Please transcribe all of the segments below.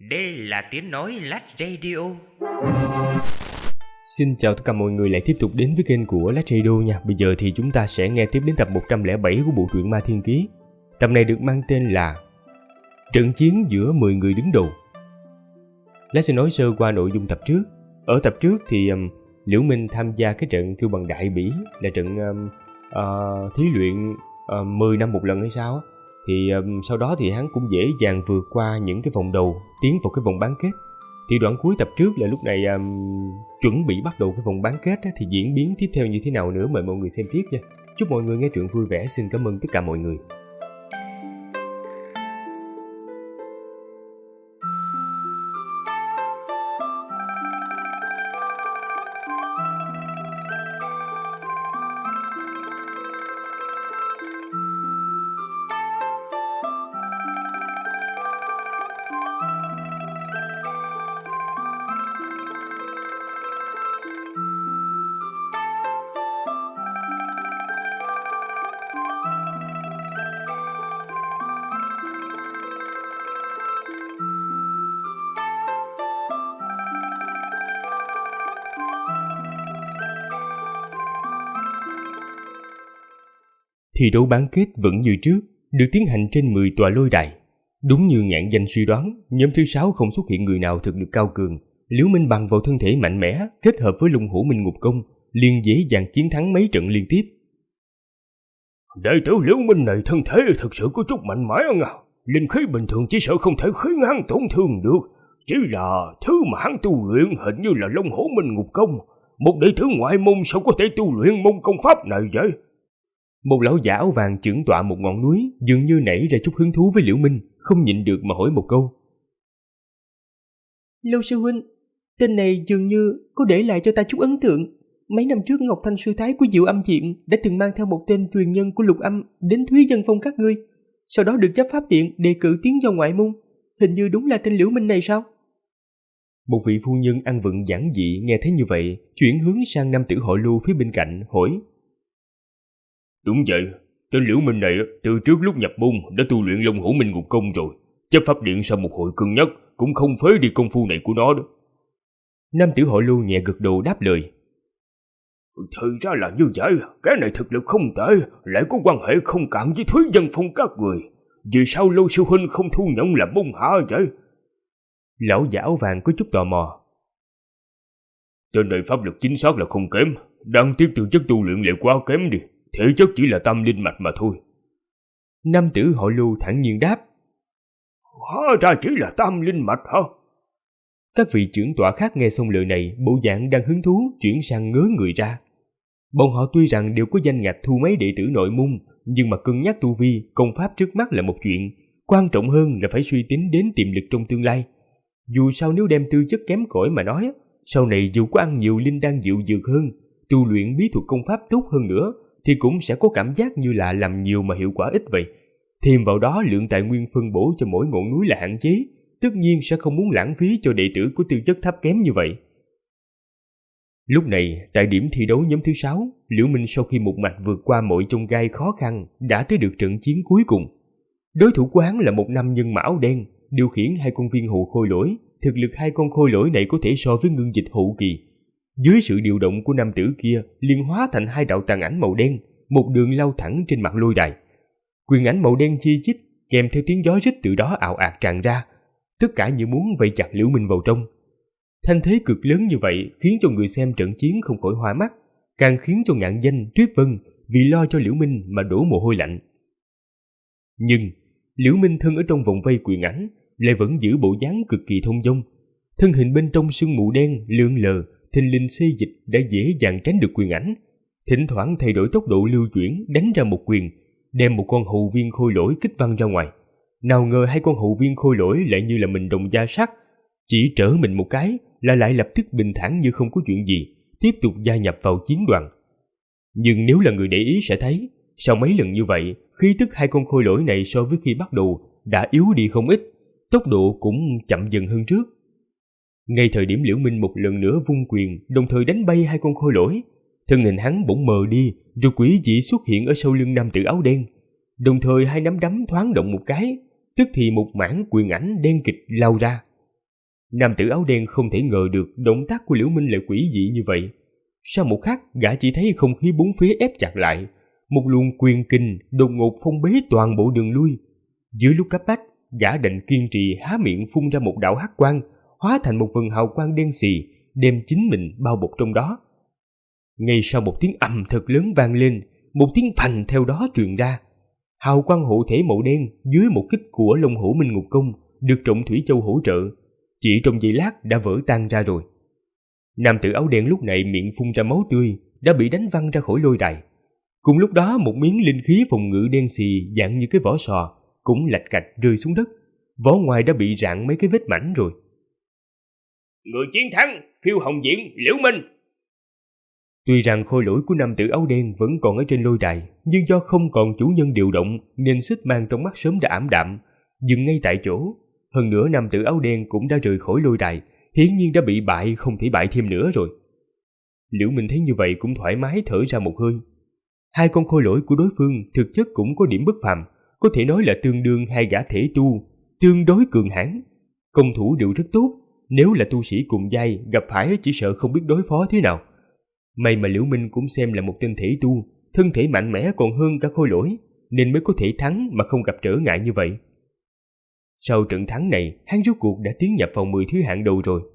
Đây là tiếng nói Lách Radio. Xin chào tất cả mọi người lại tiếp tục đến với kênh của Lách Radio nha. Bây giờ thì chúng ta sẽ nghe tiếp đến tập 107 của bộ truyện Ma Thiên Ký. Tập này được mang tên là Trận chiến giữa 10 người đứng đầu. Lách sẽ nói sơ qua nội dung tập trước. Ở tập trước thì Liễu Minh tham gia cái trận kêu bằng Đại Bỉ, là trận thí luyện 10 năm một lần hay sao á. Thì sau đó thì hắn cũng dễ dàng vượt qua những cái vòng đầu, tiến vào cái vòng bán kết. Thì đoạn cuối tập trước là lúc này chuẩn bị bắt đầu cái vòng bán kết á, thì diễn biến tiếp theo như thế nào nữa mời mọi người xem tiếp nha. Chúc mọi người nghe truyện vui vẻ, xin cảm ơn tất cả mọi người. Thi đấu bán kết vẫn như trước, được tiến hành trên 10 tòa lôi đài. Đúng như ngạn danh suy đoán, nhóm thứ 6 không xuất hiện người nào thực lực cao cường. Liễu Minh bằng vào thân thể mạnh mẽ, kết hợp với Lung Hổ Minh Ngục Công, liền dễ dàng chiến thắng mấy trận liên tiếp. Đệ tử Liễu Minh này thân thể thực sự có chút mạnh mẽ nha. Linh khí bình thường chỉ sợ không thể khiến hắn tổn thương được. Chỉ là thứ mà hắn tu luyện hình như là Long Hổ Minh Ngục Công. Một đệ tử ngoại môn sao có thể tu luyện môn công pháp này vậy? Một lão giả áo vàng chưởng tọa một ngọn núi, dường như nảy ra chút hứng thú với Liễu Minh, không nhịn được mà hỏi một câu. Lâu sư huynh, tên này dường như có để lại cho ta chút ấn tượng. Mấy năm trước Ngọc Thanh sư thái của Diệu Âm Diện đã từng mang theo một tên truyền nhân của Lục Âm đến Thúy Dân Phong các ngươi, sau đó được chấp pháp điện đề cử tiến vào ngoại môn. Hình như đúng là tên Liễu Minh này sao? Một vị phu nhân ăn vận giản dị nghe thấy như vậy, chuyển hướng sang nam tử họ Lưu phía bên cạnh, hỏi. Đúng vậy, tên Liễu Minh này từ trước lúc nhập môn đã tu luyện Long Hổ Minh Ngục Công rồi. Chấp pháp điện sau một hồi cân nhắc cũng không phế đi công phu này của nó đó. Nam tử họ Lưu nhẹ gật đầu đáp lời. Thì ra là như vậy, cái này thực lực không tệ, lại có quan hệ không cạn với Thúy Dân Phong các người. Vì sao Lâu sư huynh không thu nhận làm môn hạ vậy? Lão giả áo vàng có chút tò mò. Tên này pháp lực chính xác là không kém, đáng tiếc tư chất tu luyện lại quá kém đi. Thể chất chỉ là tâm linh mạch mà thôi. Nam tử họ Lưu thản nhiên đáp. Hóa ra chỉ là tâm linh mạch hả? Các vị trưởng tọa khác nghe xong lời này, bộ dạng đang hứng thú chuyển sang ngớ người ra. Bọn họ tuy rằng đều có danh ngạch thu mấy đệ tử nội môn, nhưng mà cân nhắc tu vi, công pháp trước mắt là một chuyện, quan trọng hơn là phải suy tính đến tiềm lực trong tương lai. Dù sao nếu đem tư chất kém cỏi mà nói, sau này dù có ăn nhiều linh đan dịu dược hơn, tu luyện bí thuật công pháp tốt hơn nữa, thì cũng sẽ có cảm giác như là làm nhiều mà hiệu quả ít vậy. Thêm vào đó lượng tài nguyên phân bổ cho mỗi ngọn núi là hạn chế, tất nhiên sẽ không muốn lãng phí cho đệ tử có tư chất thấp kém như vậy. Lúc này, tại điểm thi đấu nhóm thứ 6, Liễu Minh sau khi một mạch vượt qua mọi chông gai khó khăn đã tới được trận chiến cuối cùng. Đối thủ của hắn là một nam nhân mão đen, điều khiển hai con viên hầu khôi lỗi. Thực lực hai con khôi lỗi này có thể so với ngưng dịch hậu kỳ. Dưới sự điều động của nam tử kia liền hóa thành hai đạo tàn ảnh màu đen, một đường lao thẳng trên mặt lôi đài. Quyền ảnh màu đen chi chít kèm theo tiếng gió rít từ đó ào ạt tràn ra, tất cả như muốn vây chặt Liễu Minh vào trong. Thanh thế cực lớn như vậy khiến cho người xem trận chiến không khỏi hoa mắt, càng khiến cho ngạn danh Tuyết Vân vì lo cho Liễu Minh mà đổ mồ hôi lạnh. Nhưng Liễu Minh thân ở trong vòng vây quyền ảnh lại vẫn giữ bộ dáng cực kỳ thông dong, thân hình bên trong sương mù đen lượn lờ, thình lình xê dịch đã dễ dàng tránh được quyền ảnh, thỉnh thoảng thay đổi tốc độ lưu chuyển đánh ra một quyền, đem một con hầu viên khôi lỗi kích văng ra ngoài. Nào ngờ hai con hầu viên khôi lỗi lại như là mình đồng da sắt, chỉ trở mình một cái là lại lập tức bình thản như không có chuyện gì, tiếp tục gia nhập vào chiến đoàn. Nhưng nếu là người để ý sẽ thấy, sau mấy lần như vậy, khí tức hai con khôi lỗi này so với khi bắt đầu đã yếu đi không ít, tốc độ cũng chậm dần hơn trước. Ngay thời điểm Liễu Minh một lần nữa vung quyền, đồng thời đánh bay hai con khôi lỗi, thân hình hắn bỗng mờ đi, rồi quỷ dị xuất hiện ở sau lưng nam tử áo đen. Đồng thời hai nắm đấm thoáng động một cái, tức thì một mảng quyền ảnh đen kịch lao ra. Nam tử áo đen không thể ngờ được động tác của Liễu Minh lại quỷ dị như vậy. Sau một khắc, gã chỉ thấy không khí bốn phía ép chặt lại, một luồng quyền kình đột ngột phong bế toàn bộ đường lui. Dưới lúc cấp bách, gã đành kiên trì há miệng phun ra một đạo hắc quang, hóa thành một vầng hào quang đen xì, đem chính mình bao bọc trong đó. Ngay sau một tiếng ầm thật lớn vang lên, một tiếng phành theo đó truyền ra. Hào quang hộ thể màu đen dưới một kích của Long Hổ Minh Ngục Công được Trọng Thủy Châu hỗ trợ, chỉ trong giây lát đã vỡ tan ra rồi. Nam tử áo đen lúc này miệng phun ra máu tươi, đã bị đánh văng ra khỏi lôi đài. Cùng lúc đó một miếng linh khí phòng ngự đen xì dạng như cái vỏ sò cũng lạch cạch rơi xuống đất, vỏ ngoài đã bị rạn mấy cái vết mảnh rồi. Người chiến thắng, Phiêu Hồng Diễn, Liễu Minh. Tuy rằng khôi lỗi của nam tử áo đen vẫn còn ở trên lôi đài, nhưng do không còn chủ nhân điều động nên xích mang trong mắt sớm đã ảm đạm, dừng ngay tại chỗ. Hơn nữa nam tử áo đen cũng đã rời khỏi lôi đài, hiển nhiên đã bị bại không thể bại thêm nữa rồi. Liễu Minh thấy như vậy cũng thoải mái thở ra một hơi. Hai con khôi lỗi của đối phương thực chất cũng có điểm bất phàm, có thể nói là tương đương hai gã thể tu, tương đối cường hãn. Công thủ đều rất tốt, nếu là tu sĩ cùng giai gặp phải chỉ sợ không biết đối phó thế nào. May mà Liễu Minh cũng xem là một tên thể tu, thân thể mạnh mẽ còn hơn cả khôi lỗi, nên mới có thể thắng mà không gặp trở ngại như vậy. Sau trận thắng này, hắn rốt cuộc đã tiến nhập vào 10 thứ hạng đầu rồi.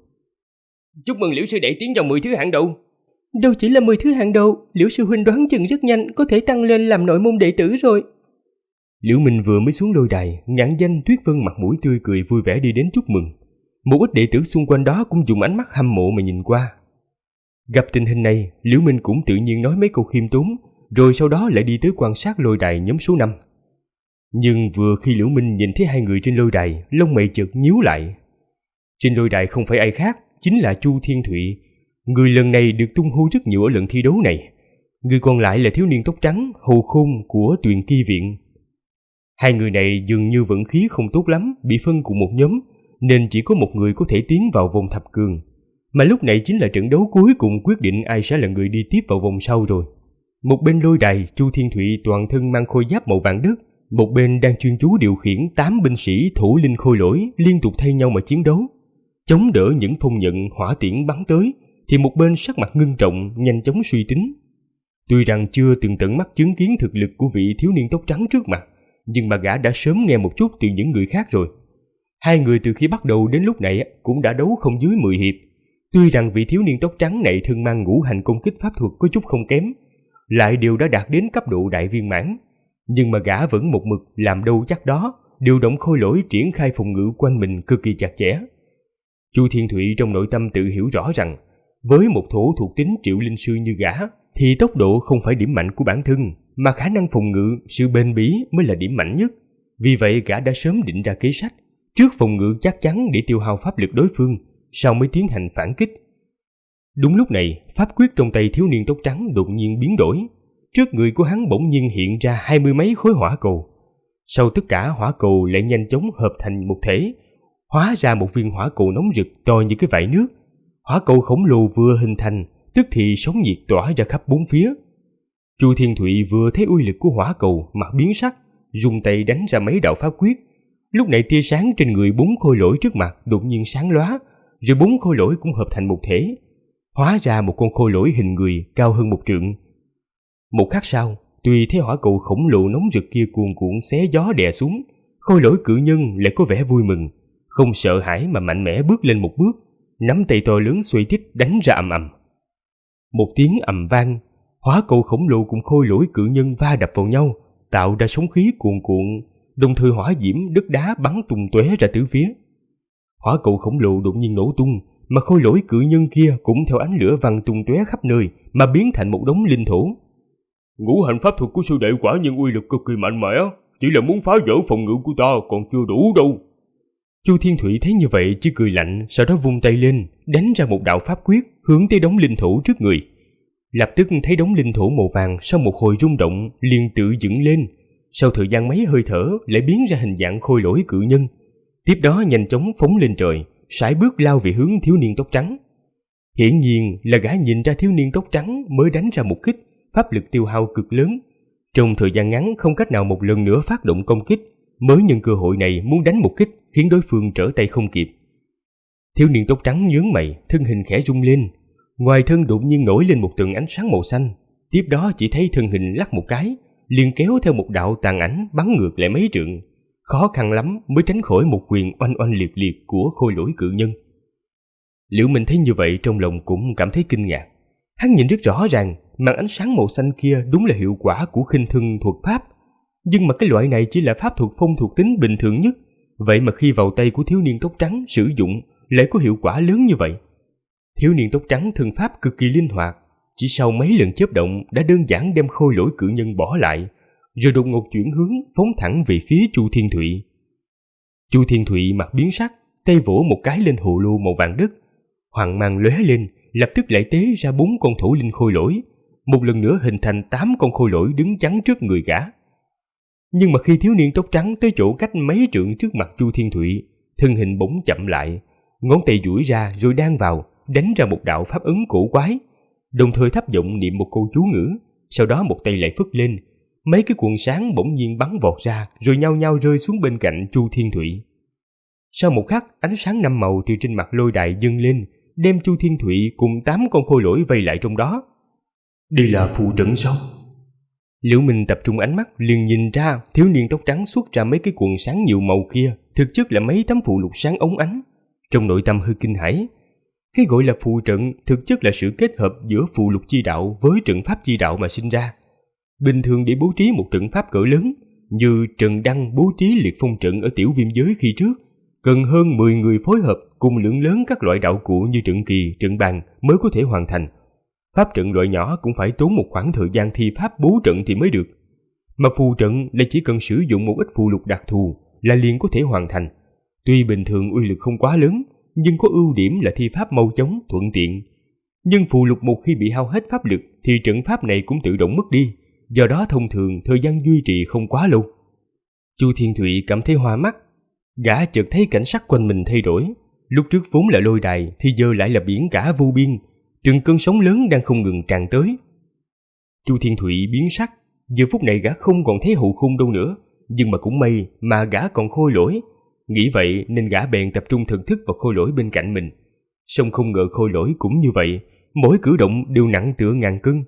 Chúc mừng Liễu sư đệ tiến vào 10 thứ hạng đầu. Đâu chỉ là 10 thứ hạng đầu, Liễu sư huynh đoán chừng rất nhanh có thể tăng lên làm nội môn đệ tử rồi. Liễu Minh vừa mới xuống lôi đài, nhãn danh Tuyết Vân mặt mũi tươi cười vui vẻ đi đến chúc mừng. Một ít đệ tử xung quanh đó cũng dùng ánh mắt hâm mộ mà nhìn qua. Gặp tình hình này, Liễu Minh cũng tự nhiên nói mấy câu khiêm tốn, rồi sau đó lại đi tới quan sát lôi đài nhóm số 5. Nhưng vừa khi Liễu Minh nhìn thấy hai người trên lôi đài, lông mày chợt nhíu lại. Trên lôi đài không phải ai khác, chính là Chu Thiên Thụy, người lần này được tung hô rất nhiều ở lần thi đấu này. Người còn lại là thiếu niên tóc trắng Hồ Khôn của Tuyền Kỳ Viện. Hai người này dường như vận khí không tốt lắm, bị phân cùng một nhóm, nên chỉ có một người có thể tiến vào vòng thập cường. Mà lúc này chính là trận đấu cuối cùng quyết định ai sẽ là người đi tiếp vào vòng sau rồi. Một bên lôi đài, Chu Thiên Thụy toàn thân mang khôi giáp màu vàng đất, một bên đang chuyên chú điều khiển 8 binh sĩ thủ linh khôi lỗi liên tục thay nhau mà chiến đấu. Chống đỡ những phong nhận hỏa tiễn bắn tới, thì một bên sắc mặt ngưng trọng, nhanh chóng suy tính. Tuy rằng chưa từng tận mắt chứng kiến thực lực của vị thiếu niên tóc trắng trước mặt, nhưng mà gã đã sớm nghe một chút từ những người khác rồi. Hai người từ khi bắt đầu đến lúc này cũng đã đấu không dưới 10 hiệp. Tuy rằng vị thiếu niên tóc trắng này thân mang ngũ hành công kích pháp thuật có chút không kém, lại đều đã đạt đến cấp độ đại viên mãn, nhưng mà gã vẫn một mực làm đâu chắc đó, điều động khôi lỗi triển khai phòng ngự quanh mình cực kỳ chặt chẽ. Chu Thiên Thụy trong nội tâm tự hiểu rõ rằng, với một thổ thuộc tính triệu linh sư như gã, thì tốc độ không phải điểm mạnh của bản thân, mà khả năng phòng ngự, sự bền bỉ mới là điểm mạnh nhất. Vì vậy gã đã sớm định ra kế sách, trước phòng ngự chắc chắn để tiêu hao pháp lực đối phương, sau mới tiến hành phản kích. Đúng lúc này, pháp quyết trong tay thiếu niên tóc trắng đột nhiên biến đổi. Trước người của hắn bỗng nhiên hiện ra 20 mấy khối hỏa cầu. Sau tất cả hỏa cầu lại nhanh chóng hợp thành một thể, hóa ra một viên hỏa cầu nóng rực to như cái vại nước. Hỏa cầu khổng lồ vừa hình thành, tức thì sóng nhiệt tỏa ra khắp bốn phía. Chu Thiên Thụy vừa thấy uy lực của hỏa cầu, mặt biến sắc, dùng tay đánh ra mấy đạo pháp quyết. Lúc này tia sáng trên người 4 khôi lỗi trước mặt đột nhiên sáng lóa, rồi 4 khôi lỗi cũng hợp thành một thể, hóa ra một con khôi lỗi hình người cao hơn 1 trượng. Một khắc sau, tùy theo hỏa cầu khổng lồ nóng rực kia cuồn cuộn xé gió đè xuống, khôi lỗi cự nhân lại có vẻ vui mừng, không sợ hãi mà mạnh mẽ bước lên một bước, nắm tay to lớn xoay tít đánh ra ầm ầm. Một tiếng ầm vang, hỏa cầu khổng lồ cùng khôi lỗi cự nhân va đập vào nhau, tạo ra sóng khí cuồn cuộn, đồng thời hỏa diễm đất đá bắn tung tóe ra tứ phía. Hỏa cầu khổng lồ đột nhiên nổ tung, mà khôi lỗi cự nhân kia cũng theo ánh lửa văng tung tóe khắp nơi mà biến thành một đống linh thổ. Ngũ hành pháp thuật của sư đệ quả nhân uy lực cực kỳ mạnh mẽ, chỉ là muốn phá vỡ phòng ngự của ta còn chưa đủ đâu. Chu Thiên Thụy thấy như vậy chỉ cười lạnh, sau đó vung tay lên đánh ra một đạo pháp quyết hướng tới đống linh thổ trước người. Lập tức thấy đống linh thổ màu vàng sau một hồi rung động liền tự dựng lên, sau thời gian mấy hơi thở lại biến ra hình dạng khôi lỗi cự nhân. Tiếp đó nhanh chóng phóng lên trời, sải bước lao về hướng thiếu niên tóc trắng. Hiển nhiên là gã nhìn ra thiếu niên tóc trắng mới đánh ra một kích, pháp lực tiêu hao cực lớn, trong thời gian ngắn không cách nào một lần nữa phát động công kích, mới nhân cơ hội này muốn đánh một kích khiến đối phương trở tay không kịp. Thiếu niên tóc trắng nhướng mày, thân hình khẽ rung lên. Ngoài thân đột nhiên nổi lên một tầng ánh sáng màu xanh. Tiếp đó chỉ thấy thân hình lắc một cái, liền kéo theo một đạo tàn ảnh bắn ngược lại mấy trượng. Khó khăn lắm mới tránh khỏi một quyền oanh oanh liệt liệt của khôi lỗi cự nhân. Liễu Minh thấy như vậy trong lòng cũng cảm thấy kinh ngạc. Hắn nhìn rất rõ ràng, màn ánh sáng màu xanh kia đúng là hiệu quả của khinh thân thuật pháp. Nhưng mà cái loại này chỉ là pháp thuật phong thuộc tính bình thường nhất. Vậy mà khi vào tay của thiếu niên tóc trắng sử dụng lại có hiệu quả lớn như vậy. Thiếu niên tóc trắng thân pháp cực kỳ linh hoạt, chỉ sau mấy lần chớp động đã đơn giản đem khôi lỗi cự nhân bỏ lại, rồi đột ngột chuyển hướng phóng thẳng về phía Chu Thiên Thụy. Chu Thiên Thụy mặt biến sắc, tay vỗ một cái lên hồ lô màu vàng đất, hoàng mang lóe lên, lập tức lại tế ra 4 con thổ linh khôi lỗi, một lần nữa hình thành 8 con khôi lỗi đứng chắn trước người gã. Nhưng mà khi thiếu niên tóc trắng tới chỗ cách mấy trượng trước mặt Chu Thiên Thụy, thân hình bỗng chậm lại, ngón tay duỗi ra rồi đan vào, đánh ra một đạo pháp ấn cổ quái, đồng thời thấp giọng niệm một câu chú ngữ, sau đó một tay lại phất lên, mấy cái cuộn sáng bỗng nhiên bắn vọt ra rồi nhao nhao rơi xuống bên cạnh Chu Thiên Thụy. Sau một khắc, ánh sáng 5 màu từ trên mặt lôi đài dâng lên, đem Chu Thiên Thụy cùng 8 con khôi lỗi vây lại trong đó. Đây là phù trận sao? Liễu Minh tập trung ánh mắt liền nhìn ra thiếu niên tóc trắng xuất ra mấy cái cuộn sáng nhiều màu kia thực chất là mấy tấm phù lục sáng óng ánh. Trong nội tâm hơi kinh hãi. Cái gọi là phù trận thực chất là sự kết hợp giữa phù lục chi đạo với trận pháp chi đạo mà sinh ra. Bình thường để bố trí một trận pháp cỡ lớn, như Trần Đăng bố trí liệt phong trận ở tiểu viêm giới khi trước, cần hơn 10 người phối hợp cùng lượng lớn các loại đạo cụ như trận kỳ, trận bàn mới có thể hoàn thành. Pháp trận loại nhỏ cũng phải tốn một khoảng thời gian thi pháp bố trận thì mới được. Mà phù trận là chỉ cần sử dụng một ít phù lục đặc thù là liền có thể hoàn thành. Tuy bình thường uy lực không quá lớn, nhưng có ưu điểm là thi pháp mau chóng, thuận tiện. Nhưng phù lục một khi bị hao hết pháp lực thì trận pháp này cũng tự động mất đi, do đó thông thường thời gian duy trì không quá lâu. Chu Thiên Thụy cảm thấy hoa mắt, gã chợt thấy cảnh sắc quanh mình thay đổi. Lúc trước vốn là lôi đài thì giờ lại là biển cả vô biên, từng cơn sóng lớn đang không ngừng tràn tới. Chu Thiên Thụy biến sắc, giờ phút này gã không còn thấy hậu khung đâu nữa, nhưng mà cũng may mà gã còn khôi lỗi. Nghĩ vậy nên gã bèn tập trung thần thức vào khôi lỗi bên cạnh mình. Song không ngờ khôi lỗi cũng như vậy, mỗi cử động đều nặng tựa ngàn cân.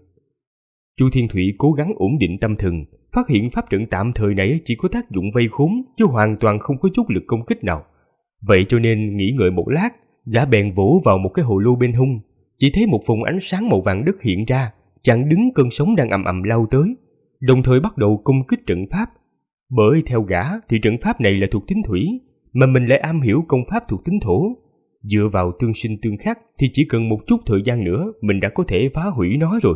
Chu Thiên Thụy cố gắng ổn định tâm thần, phát hiện pháp trận tạm thời này chỉ có tác dụng vây khốn chứ hoàn toàn không có chút lực công kích nào. Vậy cho nên nghỉ ngơi một lát, gã bèn vỗ vào một cái hồ lô bên hông, chỉ thấy một vùng ánh sáng màu vàng đất hiện ra, chặn đứng cơn sóng đang ầm ầm lao tới, đồng thời bắt đầu công kích trận pháp. Bởi theo gã thì trận pháp này là thuộc tính thủy, mà mình lại am hiểu công pháp thuộc tính thổ. Dựa vào tương sinh tương khắc thì chỉ cần một chút thời gian nữa mình đã có thể phá hủy nó rồi.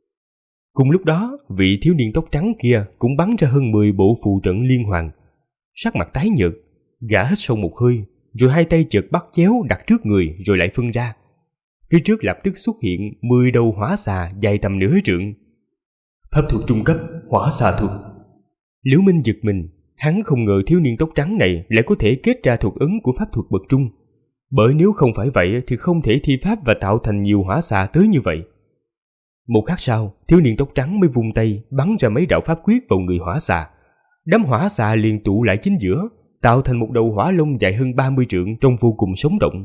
Cùng lúc đó, vị thiếu niên tóc trắng kia cũng bắn ra hơn 10 bộ phù trận liên hoàn. Sắc mặt tái nhợt, gã hít sâu một hơi, rồi hai tay chợt bắt chéo đặt trước người rồi lại phân ra. Phía trước lập tức xuất hiện 10 đầu hỏa xà dài tầm nửa trượng. Pháp thuật trung cấp, hỏa xà thuật. Liễu Minh giật mình, hắn không ngờ thiếu niên tóc trắng này lại có thể kết ra thuật ấn của pháp thuật bậc trung. Bởi nếu không phải vậy thì không thể thi pháp và tạo thành nhiều hỏa xà tới như vậy. Một khắc sau, thiếu niên tóc trắng mới vung tay bắn ra mấy đạo pháp quyết vào người hỏa xà. Đám hỏa xà liền tụ lại chính giữa, tạo thành một đầu hỏa long dài hơn 30 trượng trông vô cùng sống động.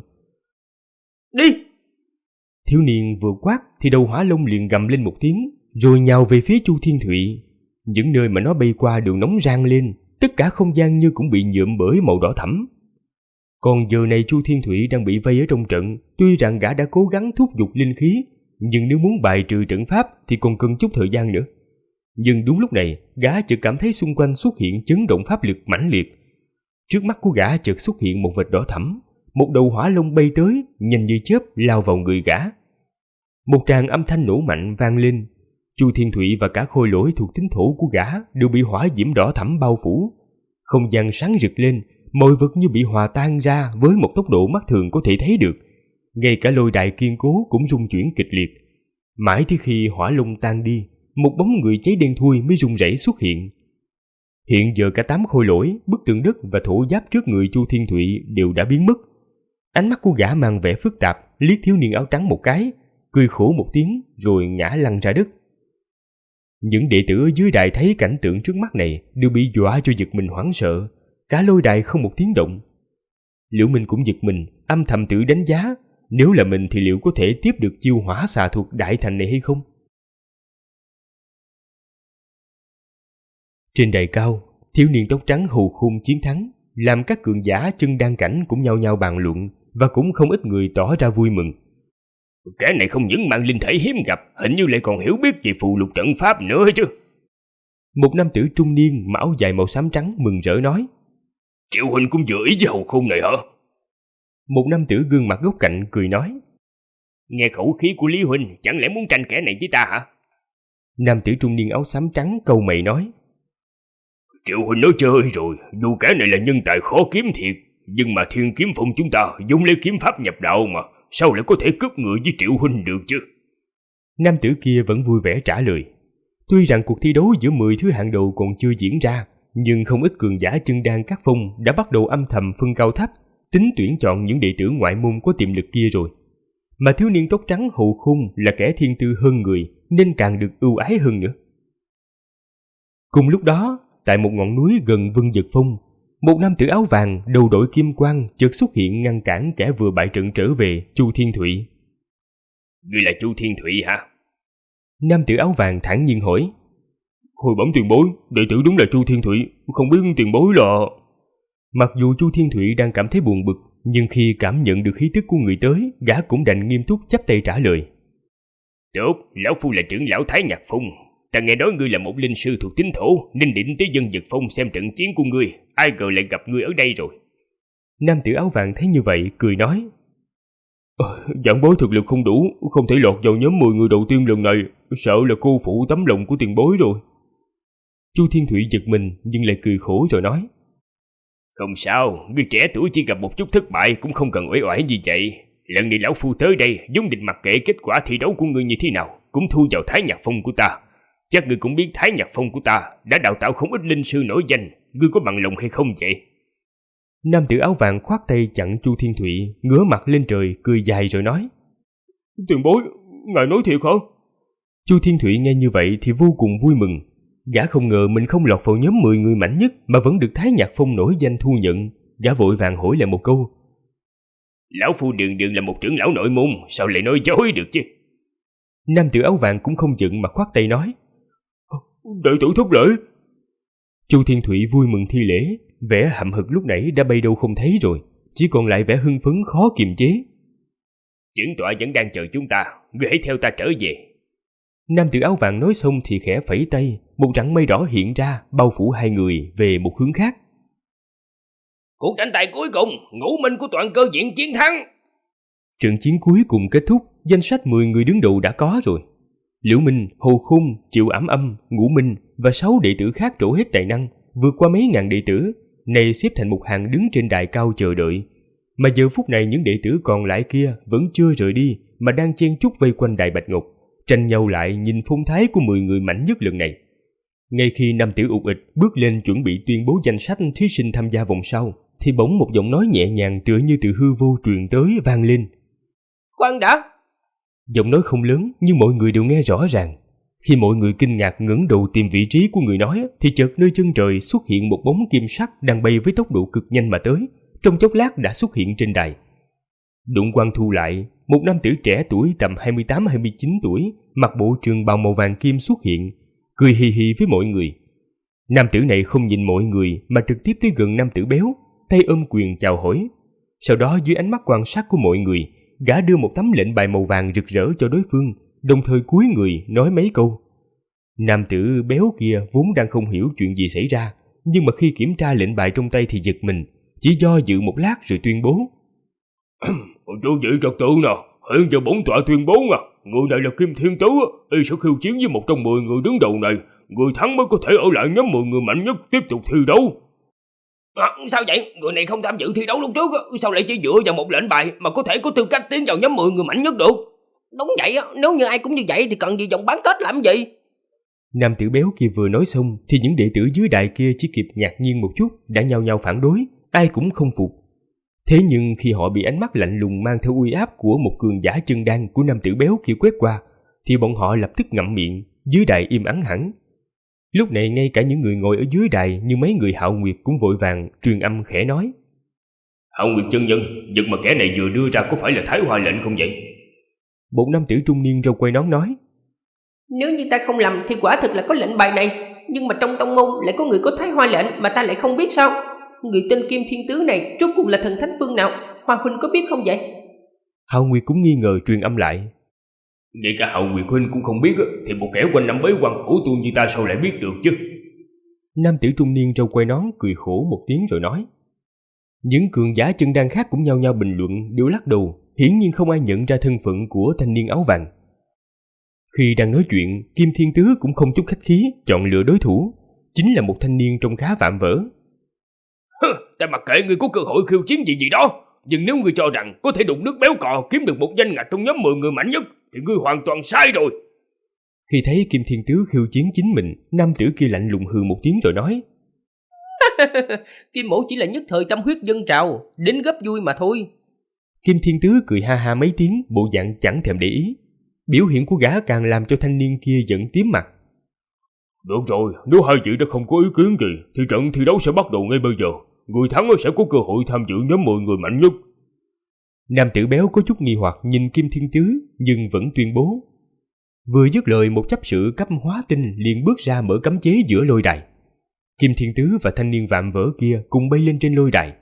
Đi! Thiếu niên vừa quát thì đầu hỏa long liền gầm lên một tiếng, rồi nhào về phía Chu Thiên Thụy. Những nơi mà nó bay qua đều nóng rang lên, tất cả không gian như cũng bị nhuộm bởi màu đỏ thẫm. Còn giờ này Chu Thiên Thụy đang bị vây ở trong trận, tuy rằng gã đã cố gắng thúc giục linh khí, nhưng nếu muốn bài trừ trận pháp thì còn cần chút thời gian nữa. Nhưng đúng lúc này, gã chợt cảm thấy xung quanh xuất hiện chấn động pháp lực mãnh liệt. Trước mắt của gã chợt xuất hiện một vệt đỏ thẫm, một đầu hỏa long bay tới, nhanh như chớp lao vào người gã. Một tràng âm thanh nổ mạnh vang lên. Chu Thiên Thụy và cả khôi lỗi thuộc tính thổ của gã đều bị hỏa diễm đỏ thẫm bao phủ. Không gian sáng rực lên, mọi vật như bị hòa tan ra với một tốc độ mắt thường có thể thấy được. Ngay cả lôi đài kiên cố cũng rung chuyển kịch liệt. Mãi tới khi hỏa long tan đi, một bóng người cháy đen thui mới rung rẩy xuất hiện. Hiện giờ cả 8 khôi lỗi, bức tượng đất và thổ giáp trước người Chu Thiên Thụy đều đã biến mất. Ánh mắt của gã mang vẻ phức tạp, liếc thiếu niên áo trắng một cái, cười khổ một tiếng rồi ngã lăn ra đất. Những đệ tử ở dưới đài thấy cảnh tượng trước mắt này đều bị dọa cho giật mình hoảng sợ, cả lôi đài không một tiếng động. Liễu Minh cũng giật mình, âm thầm tự đánh giá, nếu là mình thì liệu có thể tiếp được chiêu hỏa xà thuật đại thành này hay không? Trên đài cao, thiếu niên tóc trắng hù khung chiến thắng, làm các cường giả chân đan cảnh cũng nhao nhao bàn luận, và cũng không ít người tỏ ra vui mừng. Kẻ này không những mang linh thể hiếm gặp, hình như lại còn hiểu biết về phù lục trận pháp nữa chứ. Một nam tử trung niên, mặc áo dài màu xám trắng mừng rỡ nói. Triệu huynh cũng vừa ý với hầu khung này hả? Một nam tử gương mặt góc cạnh cười nói. Nghe khẩu khí của Lý huynh, chẳng lẽ muốn tranh kẻ này với ta hả? Nam tử trung niên áo xám trắng cau mày nói. Triệu huynh nói chơi rồi, dù kẻ này là nhân tài khó kiếm thiệt, nhưng mà Thiên Kiếm Phong chúng ta dùng lấy kiếm pháp nhập đạo mà, sao lại có thể cướp người với Triệu huynh được chứ? Nam tử kia vẫn vui vẻ trả lời. Tuy rằng cuộc thi đấu giữa 10 thứ hạng đầu còn chưa diễn ra, nhưng không ít cường giả chân đan các phong đã bắt đầu âm thầm phân cao thấp, tính tuyển chọn những đệ tử ngoại môn có tiềm lực kia rồi. Mà thiếu niên tóc trắng Hậu Khung là kẻ thiên tư hơn người, nên càng được ưu ái hơn nữa. Cùng lúc đó, tại một ngọn núi gần Vân Dực Phong, một nam tử áo vàng đầu đội kim quang chợt xuất hiện ngăn cản kẻ vừa bại trận trở về, Chu Thiên Thụy. Ngươi là Chu Thiên Thụy hả? Nam tử áo vàng thản nhiên hỏi. Hồi bẩm tiền bối, đệ tử đúng là Chu Thiên Thụy, không biết tiền bối là... Mặc dù Chu Thiên Thụy đang cảm thấy buồn bực, nhưng khi cảm nhận được khí tức của người tới, gã cũng đành nghiêm túc chắp tay trả lời. Tốt, lão phu là trưởng lão Thái Nhạc Phong. Ta nghe nói ngươi là một linh sư thuộc tín thổ, nên định tới Vân Dực Phong xem trận chiến của ngươi. Ai ngờ lại gặp ngươi ở đây rồi. Nam tử áo vàng thấy như vậy, cười nói. Giảng bối thực lực không đủ, không thể lọt vào nhóm 10 người đầu tiên lần này, sợ là cô phụ tấm lòng của tiền bối rồi. Chu Thiên Thụy giật mình nhưng lại cười khổ rồi nói. Không sao, ngươi trẻ tuổi chỉ gặp một chút thất bại cũng không cần uể oải như vậy. Lần này lão phu tới đây, vốn định mặc kệ kết quả thi đấu của ngươi như thế nào, cũng thu vào Thái Nhạc Phong của ta. Chắc ngươi cũng biết Thái Nhạc Phong của ta đã đào tạo không ít linh sư nổi danh, ngươi có bằng lòng hay không vậy? Nam tử áo vàng khoát tay chặn Chu Thiên Thụy, ngửa mặt lên trời cười dài rồi nói. Tiền bối, ngài nói thiệt hả? Chu Thiên Thụy nghe như vậy thì vô cùng vui mừng. Gã không ngờ mình không lọt vào nhóm 10 người mạnh nhất mà vẫn được Thái Nhạc Phong nổi danh thu nhận. Gã vội vàng hỏi lại một câu. Lão phu đường đường là một trưởng lão nội môn, sao lại nói dối được chứ? Nam tử áo vàng cũng không giận mà khoát tay nói. Đệ tử thất lễ. Chu Thiên Thụy vui mừng thi lễ, vẻ hậm hực lúc nãy đã bay đâu không thấy rồi, chỉ còn lại vẻ hưng phấn khó kiềm chế. Trưởng tọa vẫn đang chờ chúng ta, ngươi hãy theo ta trở về. Nam tử áo vàng nói xong thì khẽ phẩy tay, một rặng mây đỏ hiện ra bao phủ hai người về một hướng khác. Cuộc tranh tài cuối cùng, Ngũ Minh của Toàn Cơ Viện chiến thắng. Trận chiến cuối cùng kết thúc, danh sách 10 người đứng đầu đã có rồi. Liễu Minh, Hồ Khung, Triệu Ảm Âm, Ngũ Minh và 6 đệ tử khác trổ hết tài năng, vượt qua mấy ngàn đệ tử, này xếp thành một hàng đứng trên đài cao chờ đợi. Mà giờ phút này những đệ tử còn lại kia vẫn chưa rời đi mà đang chen chúc vây quanh đài bạch ngọc, tranh nhau lại nhìn phong thái của 10 người mạnh nhất lần này. Ngay khi nam tử ụt ịch bước lên chuẩn bị tuyên bố danh sách thí sinh tham gia vòng sau, thì bỗng một giọng nói nhẹ nhàng tựa như từ hư vô truyền tới vang lên. Khoan đã! Giọng nói không lớn nhưng mọi người đều nghe rõ ràng. Khi mọi người kinh ngạc ngẩng đầu tìm vị trí của người nói, thì chợt nơi chân trời xuất hiện một bóng kim sắc đang bay với tốc độ cực nhanh mà tới, trong chốc lát đã xuất hiện trên đài. Đụng quang thu lại, một nam tử trẻ tuổi tầm 28-29 tuổi, mặc bộ trường bào màu vàng kim xuất hiện, cười hì hì với mọi người. Nam tử này không nhìn mọi người mà trực tiếp tới gần nam tử béo, tay ôm quyền chào hỏi. Sau đó dưới ánh mắt quan sát của mọi người, gã đưa một tấm lệnh bài màu vàng rực rỡ cho đối phương, đồng thời cúi người nói mấy câu. Nam tử béo kia vốn đang không hiểu chuyện gì xảy ra, nhưng mà khi kiểm tra lệnh bài trong tay thì giật mình, chỉ do dự một lát rồi tuyên bố. Chú vị trật tự nào, hiện giờ bổn tọa tuyên bố người này là Kim Thiên Tứ, y sẽ khiêu chiến với một trong 10 người đứng đầu này, người thắng mới có thể ở lại nhóm 10 người mạnh nhất tiếp tục thi đấu. Sao vậy? Người này không tham dự thi đấu lúc trước, sao lại chỉ dựa vào một lệnh bài mà có thể có tư cách tiến vào nhóm 10 người mạnh nhất được? Đúng vậy, nếu như ai cũng như vậy thì cần gì vòng bán kết làm gì? Nam tử béo kia vừa nói xong thì những đệ tử dưới đài kia chỉ kịp ngạc nhiên một chút đã nhao nhao phản đối, ai cũng không phục. Thế nhưng khi họ bị ánh mắt lạnh lùng mang theo uy áp của một cường giả chân đan của nam tử béo kia quét qua, thì bọn họ lập tức ngậm miệng, dưới đài im ắng hẳn. Lúc này ngay cả những người ngồi ở dưới đài như mấy người Hạo Nguyệt cũng vội vàng truyền âm khẽ nói. Hạo Nguyệt chân nhân, vật mà kẻ này vừa đưa ra có phải là Thái Hoa lệnh không vậy? Một nam tử trung niên râu quai nón nói. Nếu như ta không lầm thì quả thực là có lệnh bài này, nhưng mà trong tông môn lại có người có Thái Hoa lệnh mà ta lại không biết sao? Người tên Kim Thiên Tứ này rốt cuộc là thần thánh phương nào? Hoàng huynh có biết không vậy? Hạo Nguyệt cũng nghi ngờ truyền âm lại. Ngay cả Hạo Nguyệt huynh cũng không biết thì một kẻ quanh năm bế quan khổ tu như ta sao lại biết được chứ? Nam tử trung niên râu quai nón cười khổ một tiếng rồi nói. Những cường giả chân đan khác cũng nhao nhao bình luận, đều lắc đầu, hiển nhiên không ai nhận ra thân phận của thanh niên áo vàng. Khi đang nói chuyện, Kim Thiên Tứ cũng không chút khách khí chọn lựa đối thủ, chính là một thanh niên trông khá vạm vỡ. Ta mặc kệ ngươi có cơ hội khiêu chiến gì đó, nhưng nếu ngươi cho rằng có thể đục nước béo cò kiếm được một danh ngạch trong nhóm 10 người mạnh nhất thì ngươi hoàn toàn sai rồi. Khi thấy Kim Thiên Tứ khiêu chiến chính mình, nam tử kia lạnh lùng hừ một tiếng rồi nói. Kim mỗ chỉ là nhất thời tâm huyết dâng trào, đến gấp vui mà thôi. Kim Thiên Tứ cười ha ha mấy tiếng, bộ dạng chẳng thèm để ý. Biểu hiện của gã càng làm cho thanh niên kia giận tím mặt. Được rồi, nếu hai vị đã không có ý kiến gì thì trận thi đấu sẽ bắt đầu ngay bây giờ. Người thắng sẽ có cơ hội tham dự nhóm 10 người mạnh nhất. Nam tử béo có chút nghi hoặc nhìn Kim Thiên Tứ nhưng vẫn tuyên bố. Vừa dứt lời, một chấp sự cấp hóa tinh liền bước ra mở cấm chế giữa lôi đài. Kim Thiên Tứ và thanh niên vạm vỡ kia cùng bay lên trên lôi đài.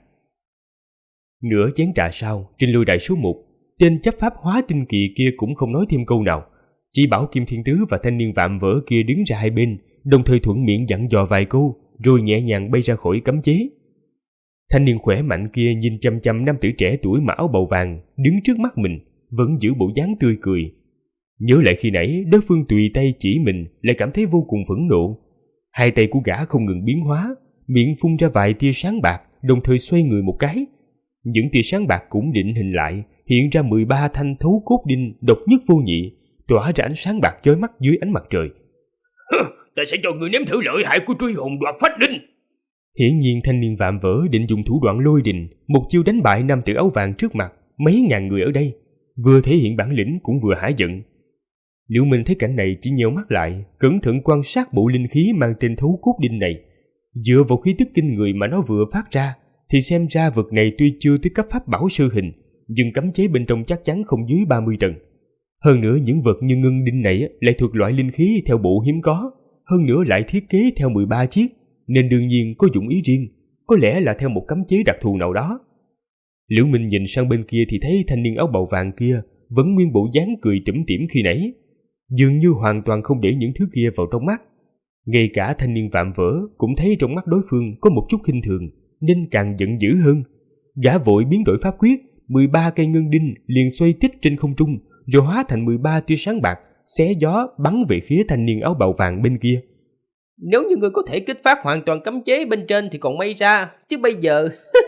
Nửa chén trà sau, trên lôi đài số 1, tên chấp pháp hóa tinh kỳ kia cũng không nói thêm câu nào, chỉ bảo Kim Thiên Tứ và thanh niên vạm vỡ kia đứng ra hai bên, đồng thời thuận miệng dặn dò vài câu, rồi nhẹ nhàng bay ra khỏi cấm chế. Thanh niên khỏe mạnh kia nhìn chăm chăm nam tử trẻ tuổi mặc áo bào vàng đứng trước mắt mình, vẫn giữ bộ dáng tươi cười. Nhớ lại khi nãy đối phương tùy tay chỉ mình, lại cảm thấy vô cùng phẫn nộ. Hai tay của gã không ngừng biến hóa, miệng phun ra vài tia sáng bạc, đồng thời xoay người một cái. Những tia sáng bạc cũng định hình lại, hiện ra 13 thanh thấu cốt đinh độc nhất vô nhị, tỏa ra ánh sáng bạc chói mắt dưới ánh mặt trời. Ta sẽ cho người nếm thử lợi hại của truy hồn đoạt phách đinh. Hiển nhiên thanh niên vạm vỡ định dùng thủ đoạn lôi đình, một chiêu đánh bại nam tử áo vàng trước mặt mấy ngàn người ở đây, vừa thể hiện bản lĩnh cũng vừa hả giận. Liễu Minh thấy cảnh này chỉ nheo mắt lại, cẩn thận quan sát bộ linh khí mang tên thấu cốt đinh này. Dựa vào khí tức kinh người mà nó vừa phát ra, thì xem ra vật này tuy chưa tới cấp pháp bảo sơ hình, nhưng cấm chế bên trong chắc chắn không dưới 30 tầng. Hơn nữa những vật như ngân đinh này lại thuộc loại linh khí theo bộ hiếm có, hơn nữa lại thiết kế theo 13 chiếc, nên đương nhiên có dụng ý riêng, có lẽ là theo một cấm chế đặc thù nào đó. Liễu Minh nhìn sang bên kia thì thấy thanh niên áo bào vàng kia vẫn nguyên bộ dáng cười tủm tỉm khi nãy, dường như hoàn toàn không để những thứ kia vào trong mắt. Ngay cả thanh niên vạm vỡ cũng thấy trong mắt đối phương có một chút khinh thường, nên càng giận dữ hơn. Gã vội biến đổi pháp quyết, 13 cây ngân đinh liền xoay tít trên không trung, rồi hóa thành 13 tia sáng bạc, xé gió bắn về phía thanh niên áo bào vàng bên kia. Nếu như ngươi có thể kích phát hoàn toàn cấm chế bên trên thì còn may ra, chứ bây giờ...